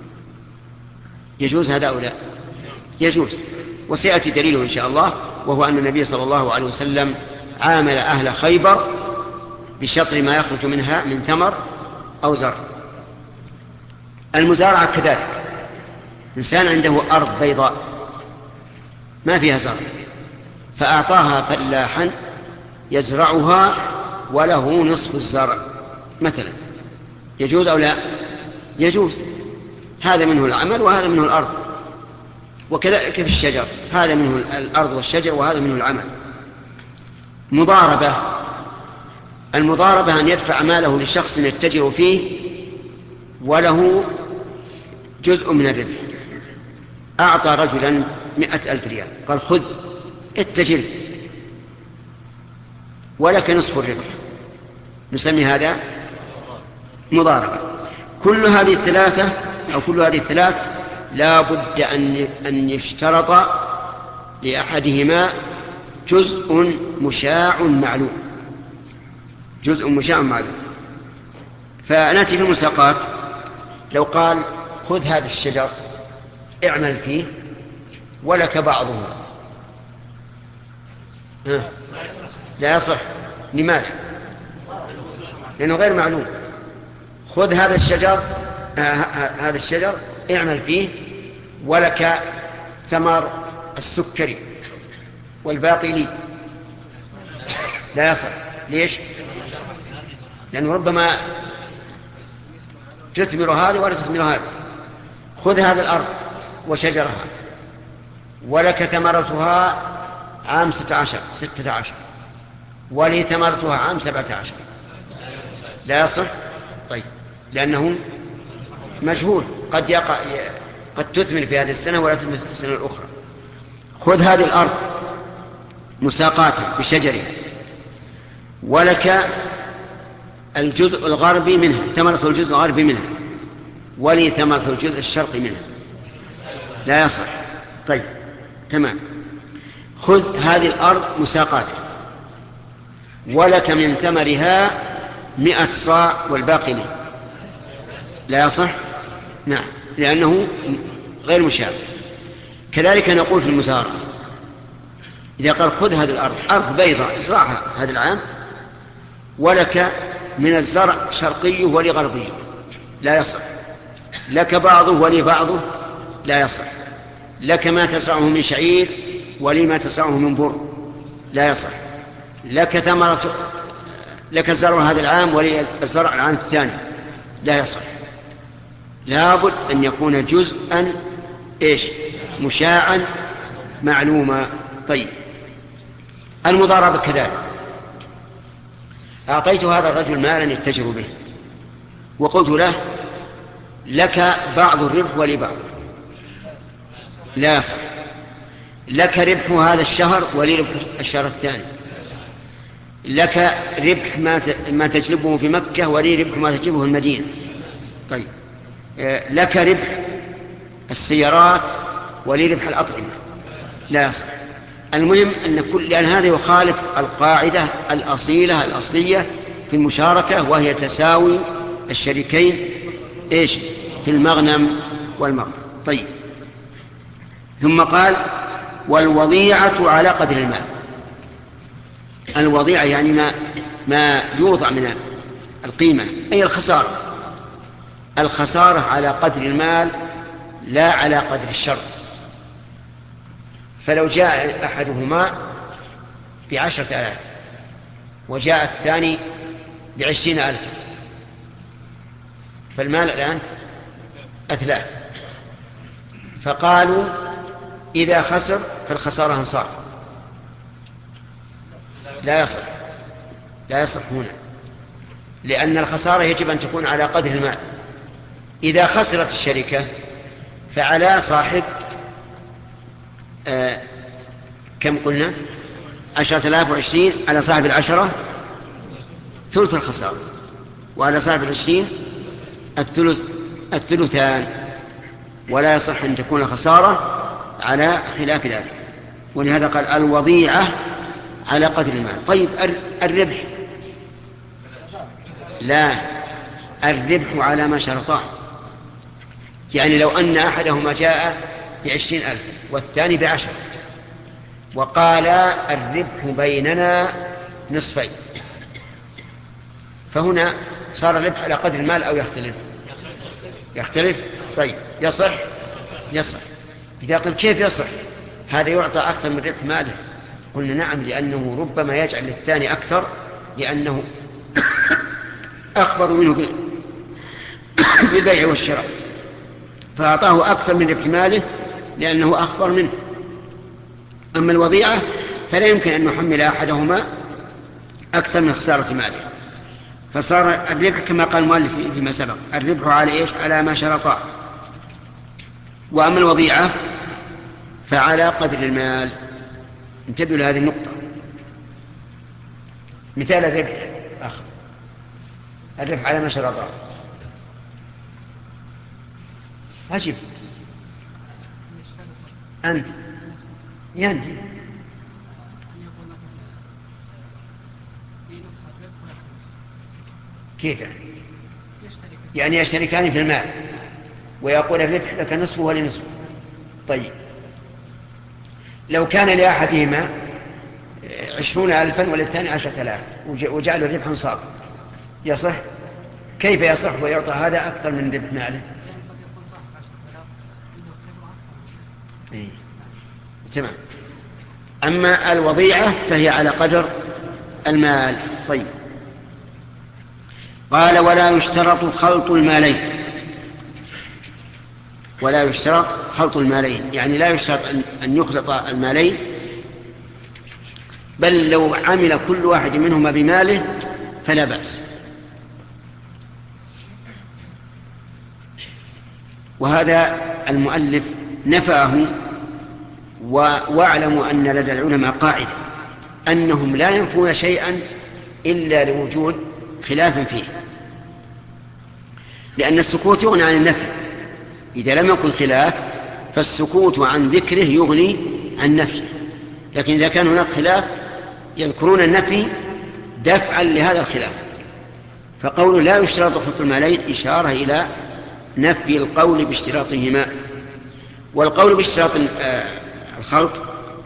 يجوز هذا أو لا؟ يجوز. وسيأتي دليله إن شاء الله، وهو أن النبي صلى الله عليه وسلم عامل أهل خيبر بشطر ما يخرج منها من ثمر أو زرع. المزارعة كذلك، إنسان عنده أرض بيضاء ما فيها زرع، فأعطاها فلاحا يزرعها وله نصف الزرع مثلا، يجوز أو لا؟ يجوز. هذا منه العمل وهذا منه الأرض. وكذلك في الشجر، هذا منه الأرض والشجر وهذا منه العمل. مضاربة، المضاربة أن يدفع ماله لشخص يتجر فيه وله جزء من الربح. أعطى رجلا مئة ألف ريال، قال خذ اتجر ولك نصف الربح، نسمي هذا مضاربة. كل هذه الثلاثة أو كل هذه الثلاث لا بد أن أن يشترط لأحدهما جزء مشاع معلوم، جزء مشاع معلوم. فنأتي في المساقات، لو قال خذ هذا الشجر اعمل فيه ولك بعضه، لا يصح. لماذا؟ لأنه غير معلوم. خذ هذا الشجر آه هذا الشجر اعمل فيه ولك ثمر السكري والباقي لي، لا يصح. ليش؟ لأنه ربما تثمر هذا ولا تثمر هذا. خذ هذا الأرض وشجرها ولك ثمرتها عام ستة عشر ستة عشر ولي ثمرتها عام سبعة عشر، لا يصح. طيب، لأنه مجهول، قد يقع قد تثمر في هذه السنة ولا تثمر في السنة الأخرى. خذ هذه الأرض مساقاتها بشجرها ولك الجزء الغربي منها، ثمرة الجزء الغربي منها ولي ثمرة الجزء الشرقي منها، لا يصح. طيب تمام. خذ هذه الأرض مساقاتها ولك من ثمرها مئة صاع والباقي لي، لا يصح. نعم، لأنه غير مشابه. كذلك نقول في المزارع، إذا قال خذ هذه الأرض أرض بيضاء ازرعها هذا العام ولك من الزرع شرقيه ولي غربيه، لا يصح. لك بعضه ولي بعضه، لا يصح. لك ما تزرعه من شعير ولي ما تزرعه من بر، لا يصح. لك ثمرة لك الزرع هذا العام ولي الزرع العام الثاني، لا يصح. لابد أن يكون جزءا إيش مشاعا معلوما. طيب، المضاربة كذلك. أعطيت هذا الرجل مالا يتجر به وقلت له لك بعض الربح ولي بعض، لا يصح. لك ربح هذا الشهر ولي ربح الشهر الثاني، لك ربح ما تجلبه في مكة ولي ربح ما تجلبه المدينة. طيب، لك ربح السيارات ولي ربح الأطعمة، لا يصح. المهم أن كل، لأن هذا يخالف القاعدة الأصيلة الأصلية في المشاركة، وهي تساوي الشريكين إيش في المغنم والمغنم. طيب، ثم قال والوضيعة على قدر المال. الوضيعة يعني ما ما يوضع من القيمة، أي الخسارة. الخسارة على قدر المال لا على قدر الشرط. فلو جاء أحدهما بعشرة آلاف وجاء الثاني بعشرين ألف، فالمال الآن أثلاث، فقالوا إذا خسر فالخسارة انصار، لا يصح. لا يصح هنا، لأن الخسارة يجب أن تكون على قدر المال. إذا خسرت الشركة فعلى صاحب آه كم قلنا عشرة آلاف وعشرين، على صاحب العشرة ثلث الخسارة، وعلى صاحب العشرين الثلث الثلثان، ولا يصح أن تكون الخسارة على خلاف ذلك. ولهذا قال الوضيعة على قدر المال. طيب، الربح لا، الربح على ما شرطاه. يعني لو أن أحدهما جاء بعشرين ألف والثاني بعشر وقال الربح بيننا نصفين، فهنا صار الربح على قدر المال أو يختلف؟ يختلف. طيب، يصح؟ يصح. إذا قل كيف يصح؟ هذا يعطى أكثر من ربح ماله. قلنا نعم، لأنه ربما يجعل للثاني أكثر لأنه أخبر منه بالبيع والشراء، فأعطاه أكثر من ربح ماله لأنه أخبر منه. أما الوضيعة فلا يمكن أن نحمل أحدهما أكثر من خسارة ماله، فصار الربح كما قال المؤلف فيما سبق، الربح على إيش؟ على ما شرطاه. وأما الوضيعة فعلى قدر المال. انتبهوا لهذه النقطة. مثال الربح أخ الربح على ما شرطاه. أجب أنت ينتهي كيف يعني؟ يعني يشتركان في المال ويقول الربح لك نصفه ولنصفه. طيب لو كان لأحدهما عشرون ألفا وللثاني عشرة آلاف وجعلوا ربحا صعب يصح؟ كيف يصح ويعطى هذا أكثر من ربح ماله؟ إيه. تمام. أما الوضيعة فهي على قدر المال. طيب قال ولا يشترط خلط المالين. ولا يشترط خلط المالين يعني لا يشترط أن يخلط المالين، بل لو عمل كل واحد منهما بماله فلا بأس. وهذا المؤلف نفعه. واعلموا أن لدى العلماء قاعدة أنهم لا ينفون شيئا إلا لوجود خلاف فيه، لأن السكوت يغني عن النفي. إذا لم يكن خلاف فالسكوت عن ذكره يغني عن نفيه، لكن إذا كان هناك خلاف يذكرون النفي دفعا لهذا الخلاف. فقول لا يشترط خلط المالين إشارة إلى نفي القول باشتراطهما. والقول باشتراط الخلط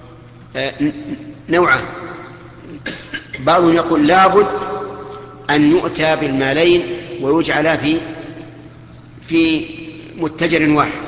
نوعان، بعضهم يقول لابد أن يؤتى بالمالين ويجعلا في في متجر واحد،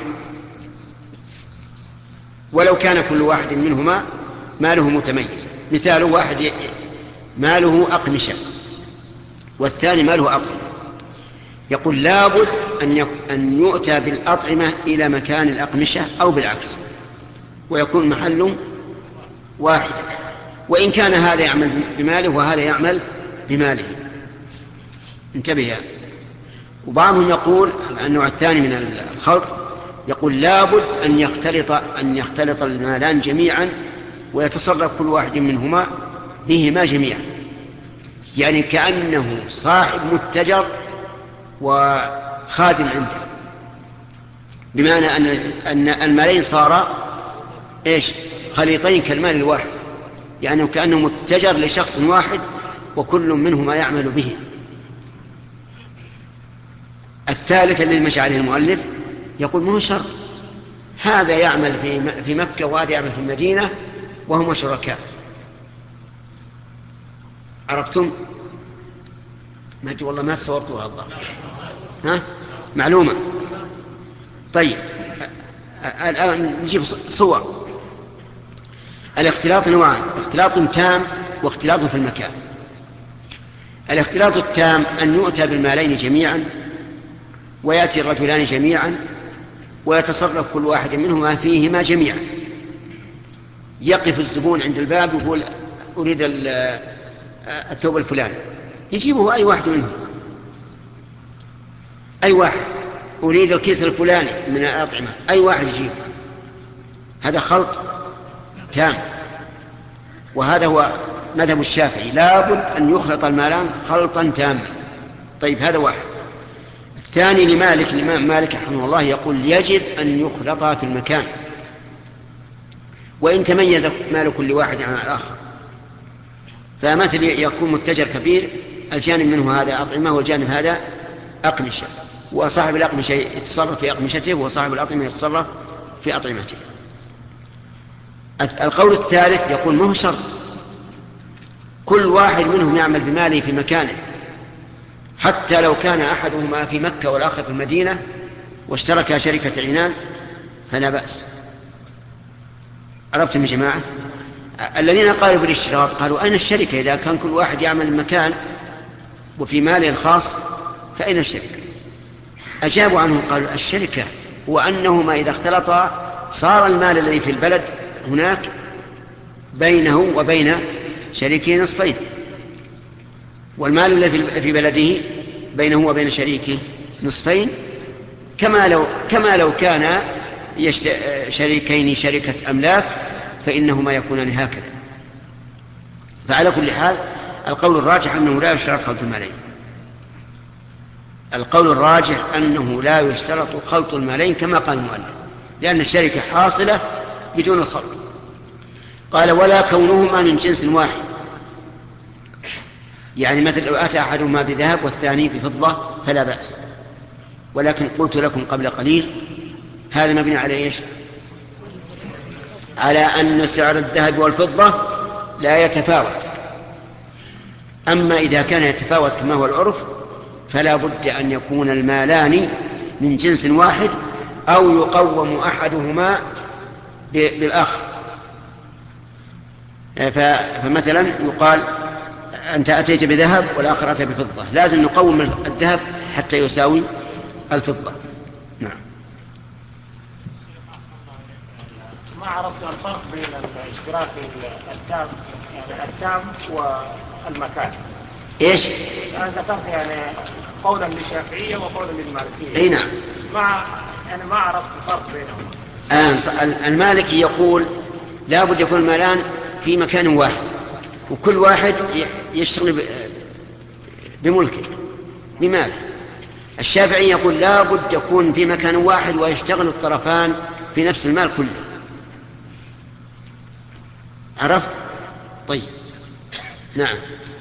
ولو كان كل واحد منهما ماله متميز. مثال واحد ماله أقمشة والثاني ماله أطعمة، يقول لابد أن يؤتى بالأطعمة إلى مكان الأقمشة أو بالعكس ويكون محل واحد، وإن كان هذا يعمل بماله وهذا يعمل بماله. انتبه يعني. وبعضهم يقول النوع الثاني من الخلط يقول لابد أن يختلط أن يختلط المالان جميعا ويتصرف كل واحد منهما بهما جميعا، يعني كأنه صاحب متجر وخادم عنده، بمعنى أن أن المالين صارا إيش خليطين كالمال الواحد، يعني كأنه متجر لشخص واحد وكل منهما يعمل به. الثالث الذي مشى عليه المؤلف يقول مو شرط، هذا يعمل في في مكة وهذا يعمل في المدينة وهم شركاء. عرفتم؟ ما أدري والله ما تصورتوها الظاهر. ها معلومة. طيب الآن نجيب صور. الاختلاط نوعان، اختلاط تام واختلاط في المكان. الاختلاط التام أن يؤتى بالمالين جميعا ويأتي الرجلان جميعا ويتصرف كل واحد منهما فيهما جميعا. يقف الزبون عند الباب ويقول أريد الثوب الفلاني، يجيبه أي واحد منهم، أي واحد. أريد الكيس الفلاني من الأطعمة، أي واحد يجيبه. هذا خلط تام، وهذا هو مذهب الشافعي، لابد أن يخلط المالان خلطا تاما. طيب هذا واحد. الثاني لمالك، الإمام مالك رحمه الله يقول يجب أن يخلطا في المكان وإن تميز مال كل واحد عن الآخر. فمثل يكون متجر كبير، الجانب منه هذا أطعمة والجانب هذا أقمشة، وصاحب الأقمشة يتصرف في أقمشته وصاحب الأطعمة يتصرف في أطعمته. القول الثالث يقول ما هو شرط، كل واحد منهم يعمل بماله في مكانه، حتى لو كان أحدهما في مكة والآخر في المدينة واشتركا شركة عنان فلا بأس. عرفتم يا جماعة؟ الذين قالوا بالاشتراط قالوا أين الشركة؟ إذا كان كل واحد يعمل المكان وفي ماله الخاص فأين الشركة؟ أجابوا عنه قالوا الشركة هو أنهما إذا اختلطا صار المال الذي في البلد هناك بينه وبين شريكه نصفين، والمال الذي في بلده بينه وبين شريكه نصفين، كما لو كما لو كان شريكين شركة أملاك فإنهما يكونان هكذا. فعلى كل حال القول الراجح أنه لا يشترط خلط المالين. القول الراجح أنه لا يشترط خلط المالين كما قال المؤلف، لأن الشركة حاصلة بدون الخلط. قال ولا كونهما من جنس واحد، يعني مثل لو أتى أحدهما بذهب والثاني بفضة فلا بأس، ولكن قلت لكم قبل قليل هذا مبني على إيش؟ على أن سعر الذهب والفضة لا يتفاوت. أما إذا كان يتفاوت كما هو العرف فلا بد أن يكون المالان من جنس واحد أو يقوم أحدهما بالآخر. فمثلا يقال أنت أتيت بذهب والآخر أتى بفضة، لازم نقوم الذهب حتى يساوي الفضة. نعم. ما عرفت الفرق بين الاشتراك التام يعني التام والمكان. ايش؟ انا ذكرت يعني قولا للشافعيه وقولا للمالكيه. اي نعم. ما يعني ما عرفت الفرق بينهم. آه المالكي يقول لا بد يكون المالان في مكان واحد وكل واحد يشتغل بملكه بماله. الشافعي يقول لا بد يكون في مكان واحد ويشتغل الطرفان في نفس المال كله. عرفت؟ طيب. نعم.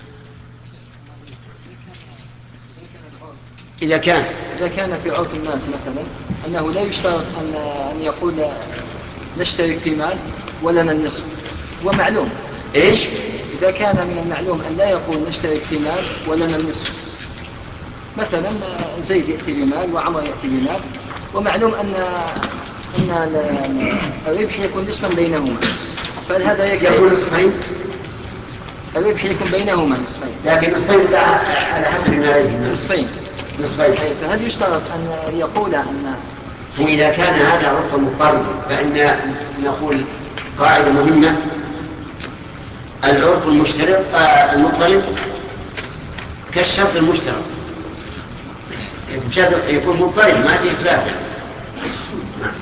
إذا كان إذا كان في عرف الناس مثلا أنه لا يشترط أن أن يقول نشترك في مال ولنا النصف، ومعلوم. إيش؟ إذا كان من المعلوم أن لا يقول نشترك في مال ولنا النصف، مثلا زيد يأتي بمال وعمر يأتي بمال، ومعلوم أن أن الربح يكون نصفا بينهما، فهل هذا يكون نصفين؟ الربح يكون بينهما نصفين، لكن نصفين على حسب المالين. نصفين نصفين. فهل يشترط أن يقول أن وإذا كان هذا عرفا مضطردا فإن نقول قاعدة مهمة: العرف المشترط آه المضطرد كالشرط المشترط، يكون مضطرد ما فيه خلاف. نعم.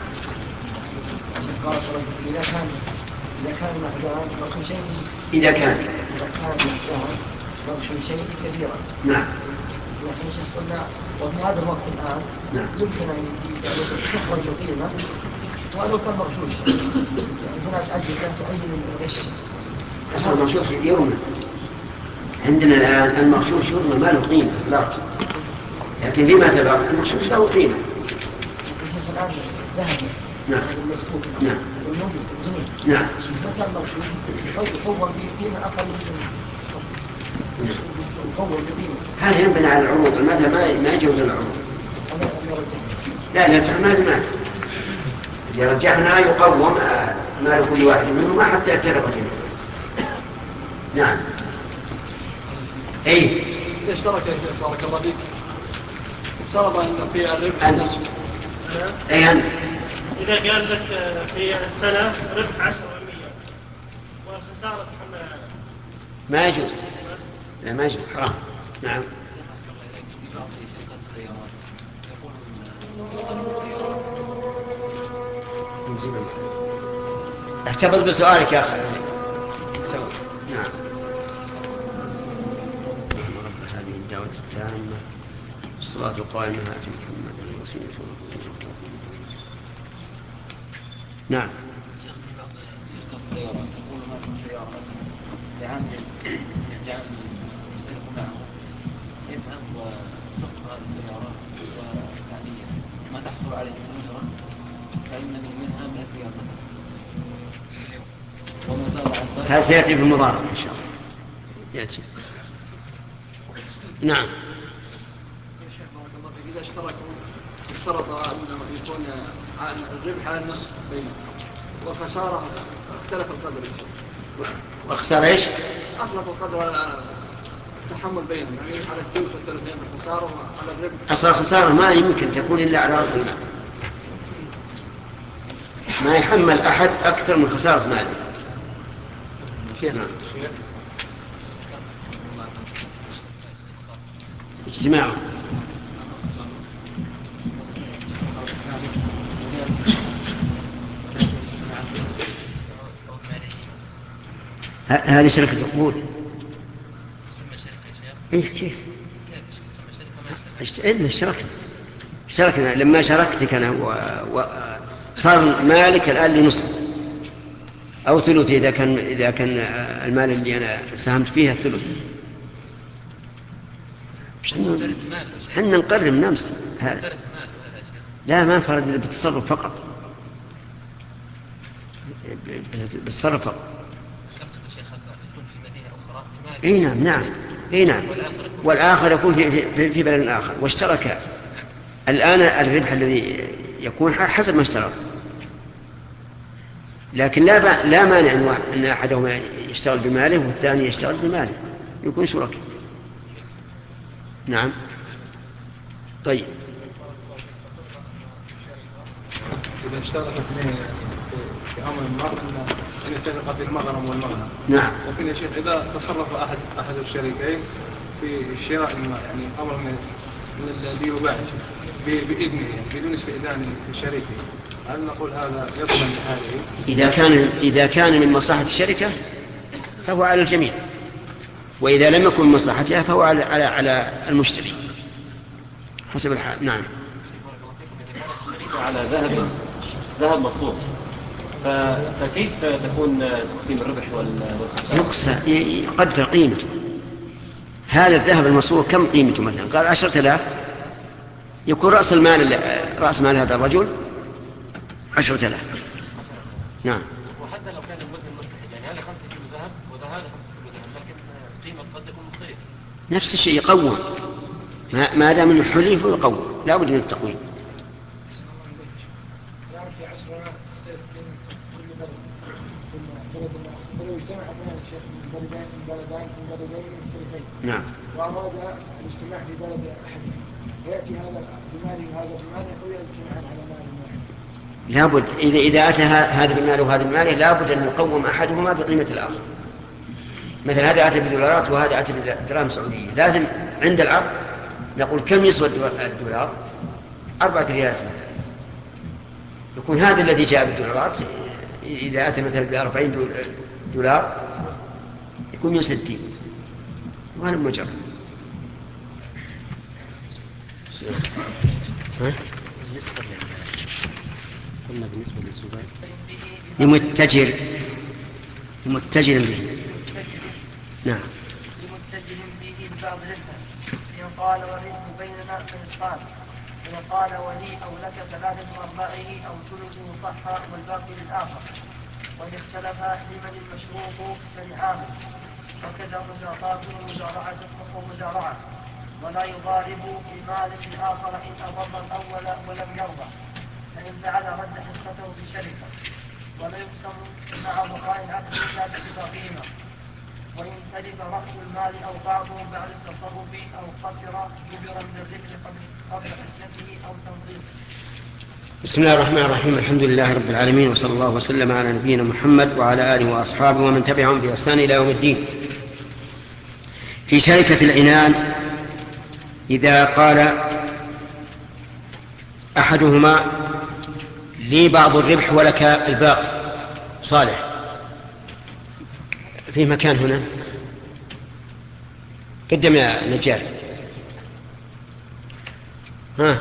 إذا كان إذا كان مقدار رقم شيء إذا كان إذا كان مقدار رقم شيء كبيرا. نعم. لكن شيخ قلنا وفي هذا الوقت الآن نعم. يمكن أن تخرج القيمة ولو كان مغشوش، يعني هناك أجهزة تعين الغش. أصل المغشوش يرمى عندنا الآن، المغشوش يرمى ما له قيمة لا، لكن فيما سبق المغشوش له قيمة. شيخ الآن ذهب نعم. المسكوك نعم. الموجود الجنيه نعم. ما كان مغشوش أو يصور بقيمة أقل من الصف. هذا ينبني على العروض، المذهب ما ما يجوز العروض. لا لا ما في مال. إذا رجحنا يقوم مال كل واحد منهما حتى يعترف به. نعم. أي. إذا اشترك بارك الله فيك افترض أن في الربح النصف. أي أنت. إذا قال لك في السنة ربح عشرة بالمئة والخسارة تحملها ما يجوز. لا ما يجوز، حرام. نعم. احتفظ بسؤالك يا أخي. نعم. رب هذه الدعوة التامة الصلاة القائمة آت محمد الوسيلة. نعم. يذهب وسق هذه السيارات وثانية ما تحصل عليه من أجرة فإنني منها من الثياب مثلا. هذا سيأتي في المضاربة إن شاء الله. يأتي. نعم. إذا اشتركوا اشترط أن يكون الربح على النصف بينهم والخسارة اختلف القدر. والخسارة إيش؟ أطلق القدر على التحمل بينهم، يعني على الثلث والثلثين بالخسارة وعلى الربح. أصل الخسارة ما يمكن تكون إلا على رأس المال. ما يحمل أحد أكثر من خسارة ماله. نعم. اجتماع هذه شركة عقود. إيه كيف؟ إلا اشتركنا اشتركنا لما شاركتك أنا وصار مالك الآن لنصف أو ثلث إذا كان إذا كان المال اللي أنا ساهمت فيه الثلث. حنا نقرر نمس هذا. لا ما انفرد بالتصرف فقط، بالتصرف فقط. اي نعم نعم اي نعم والآخر يكون في, في, في بلد آخر واشترك. الآن الربح الذي يكون حسب ما اشترك، لكن لا لا مانع أن أحدهما يشتغل بماله والثاني يشتغل بماله، يكون شركاء. نعم. طيب إذا اشترك اثنين في أمر ما أن يتفق في المغنم والمغنم. نعم. لكن يا شيخ إذا تصرف أحد أحد الشريكين في شراء الماء يعني أمر من من الذي يباع بإذنه يعني بدون استئذان شريكه، هل نقول هذا يضمن هذه؟ إذا كان إذا كان من مصلحة الشركة فهو على الجميع، وإذا لم يكن من مصلحتها فهو على على على المشتري حسب الحال. نعم. على ذهب ذهب مصروف، فكيف تكون تقسيم الربح والخسارة؟ يقسى يقدر قيمته. هذا الذهب المصروف كم قيمته؟ مثلا قال عشرة آلاف، يكون رأس المال رأس مال هذا الرجل عشرة آلاف. نعم. وحتى لو كان الوزن متحد، يعني هذا خمسة كيلو ذهب وهذا خمسة كيلو ذهب، لكن قيمة قد تكون مختلفة. نفس الشيء يقوم، ما ما دام انه حليف يقوم، لا بد من التقويم. نعم. وأراد الاجتماع في بلد أحد، يأتي هذا بماله وهذا بماله أو يجتمعان على مال واحد. لابد إذا إذا أتى هذا بماله وهذا بماله لابد أن يقوم أحدهما بقيمة الآخر. مثلا هذا أتى بدولارات وهذا أتى بدراهم سعودية، لازم عند العقد نقول كم يسوى الدولار؟ أربعة ريالات مثلا. يكون هذا الذي جاء بالدولارات إذا أتى مثلا بأربعين دولار يكون مئة وستين، وهذا مجرد. قلنا بالنسبة للزبائن لمتجر لمتجر به. نعم. لمتجر به ببعض ربحه، إن قال والربح بيننا فإسقاط، إن قال ولي أو لك ثلاثة أرباعه أو ثلثه صح والباقي للآخر، وإن اختلف لمن المشروط فلعامل، وكذا مزارعة ومزارعة ومزارعة، ولا يضارب بمال الآخر إن أضر الأول ولم يرضى، فإن فعل رد حصته في شركة، ولا يقسم مع بقاء العقد إلا باتفاقهما، وإن تلف رأس المال أو بعضه بعد التصرف أو خسر جبر من الربح قبل حصته أو تنظيمه. بسم الله الرحمن الرحيم، الحمد لله رب العالمين، وصلى الله وسلم على نبينا محمد وعلى آله وأصحابه ومن تبعهم بإحسان إلى يوم الدين. في شركة العنان إذا قال أحدهما لي بعض الربح ولك الباقي، صالح في مكان هنا قدم يا نجار. ها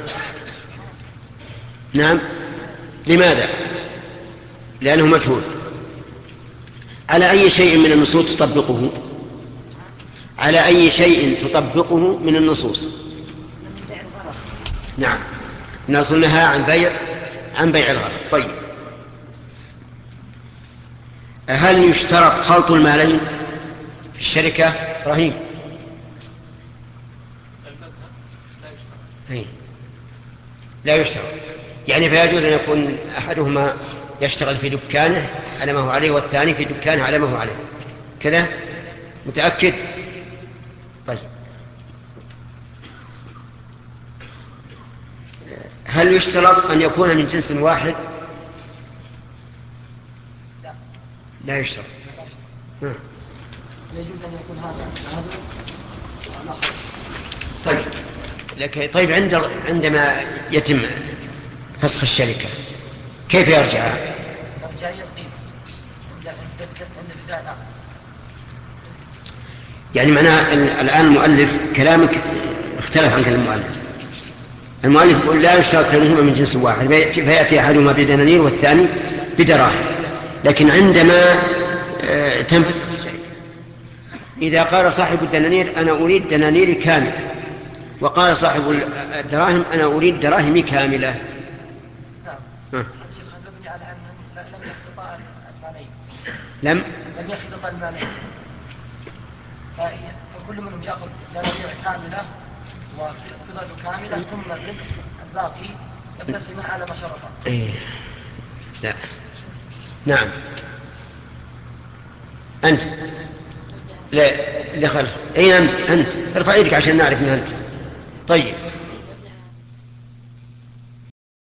نعم. لماذا؟ لأنه مجهول. على أي شيء من النصوص تطبقه؟ على أي شيء تطبقه من النصوص؟ نعم، النص نهى عن بيع عن بيع الغرض. طيب، هل يشترط خلط المالين في الشركة؟ رهيب. لا يشترط، يعني فيجوز أن يكون أحدهما يشتغل في دكانه على ما هو عليه والثاني في دكانه على ما هو عليه، كذا متأكد؟ طيب، هل يشترط أن يكون من جنس واحد؟ لا يشترط. ها. يجوز أن يكون هذا هذا الآخر. طيب لك طيب عند عندما يتم فسخ الشركة كيف يرجع؟ يرجع يقيم عند عند بداية الآخر. يعني معناه الآن المؤلف كلامك اختلف عن كلام المؤلف. المؤلف يقول لا يشترط كونهما من جنس واحد فيأتي أحدهما بدنانير والثاني بدراهم، لكن عندما تنفسخ الشركة إذا قال صاحب الدنانير أنا أريد دنانيري كاملة، وقال صاحب الدراهم أنا أريد دراهمي كاملة. نعم. الشيخ هذا على أنهم لم يخلطا المالين. لم لم يخلطا المالين. فكل منهم يأخذ دنانير كاملة وقطعة كاملة ثم الباقي يقتسم على ما شرط. إيه. لا. نعم. أنت. لا لا خلف. أين أنت؟ أنت. ارفع يدك عشان نعرف من أنت. طيب.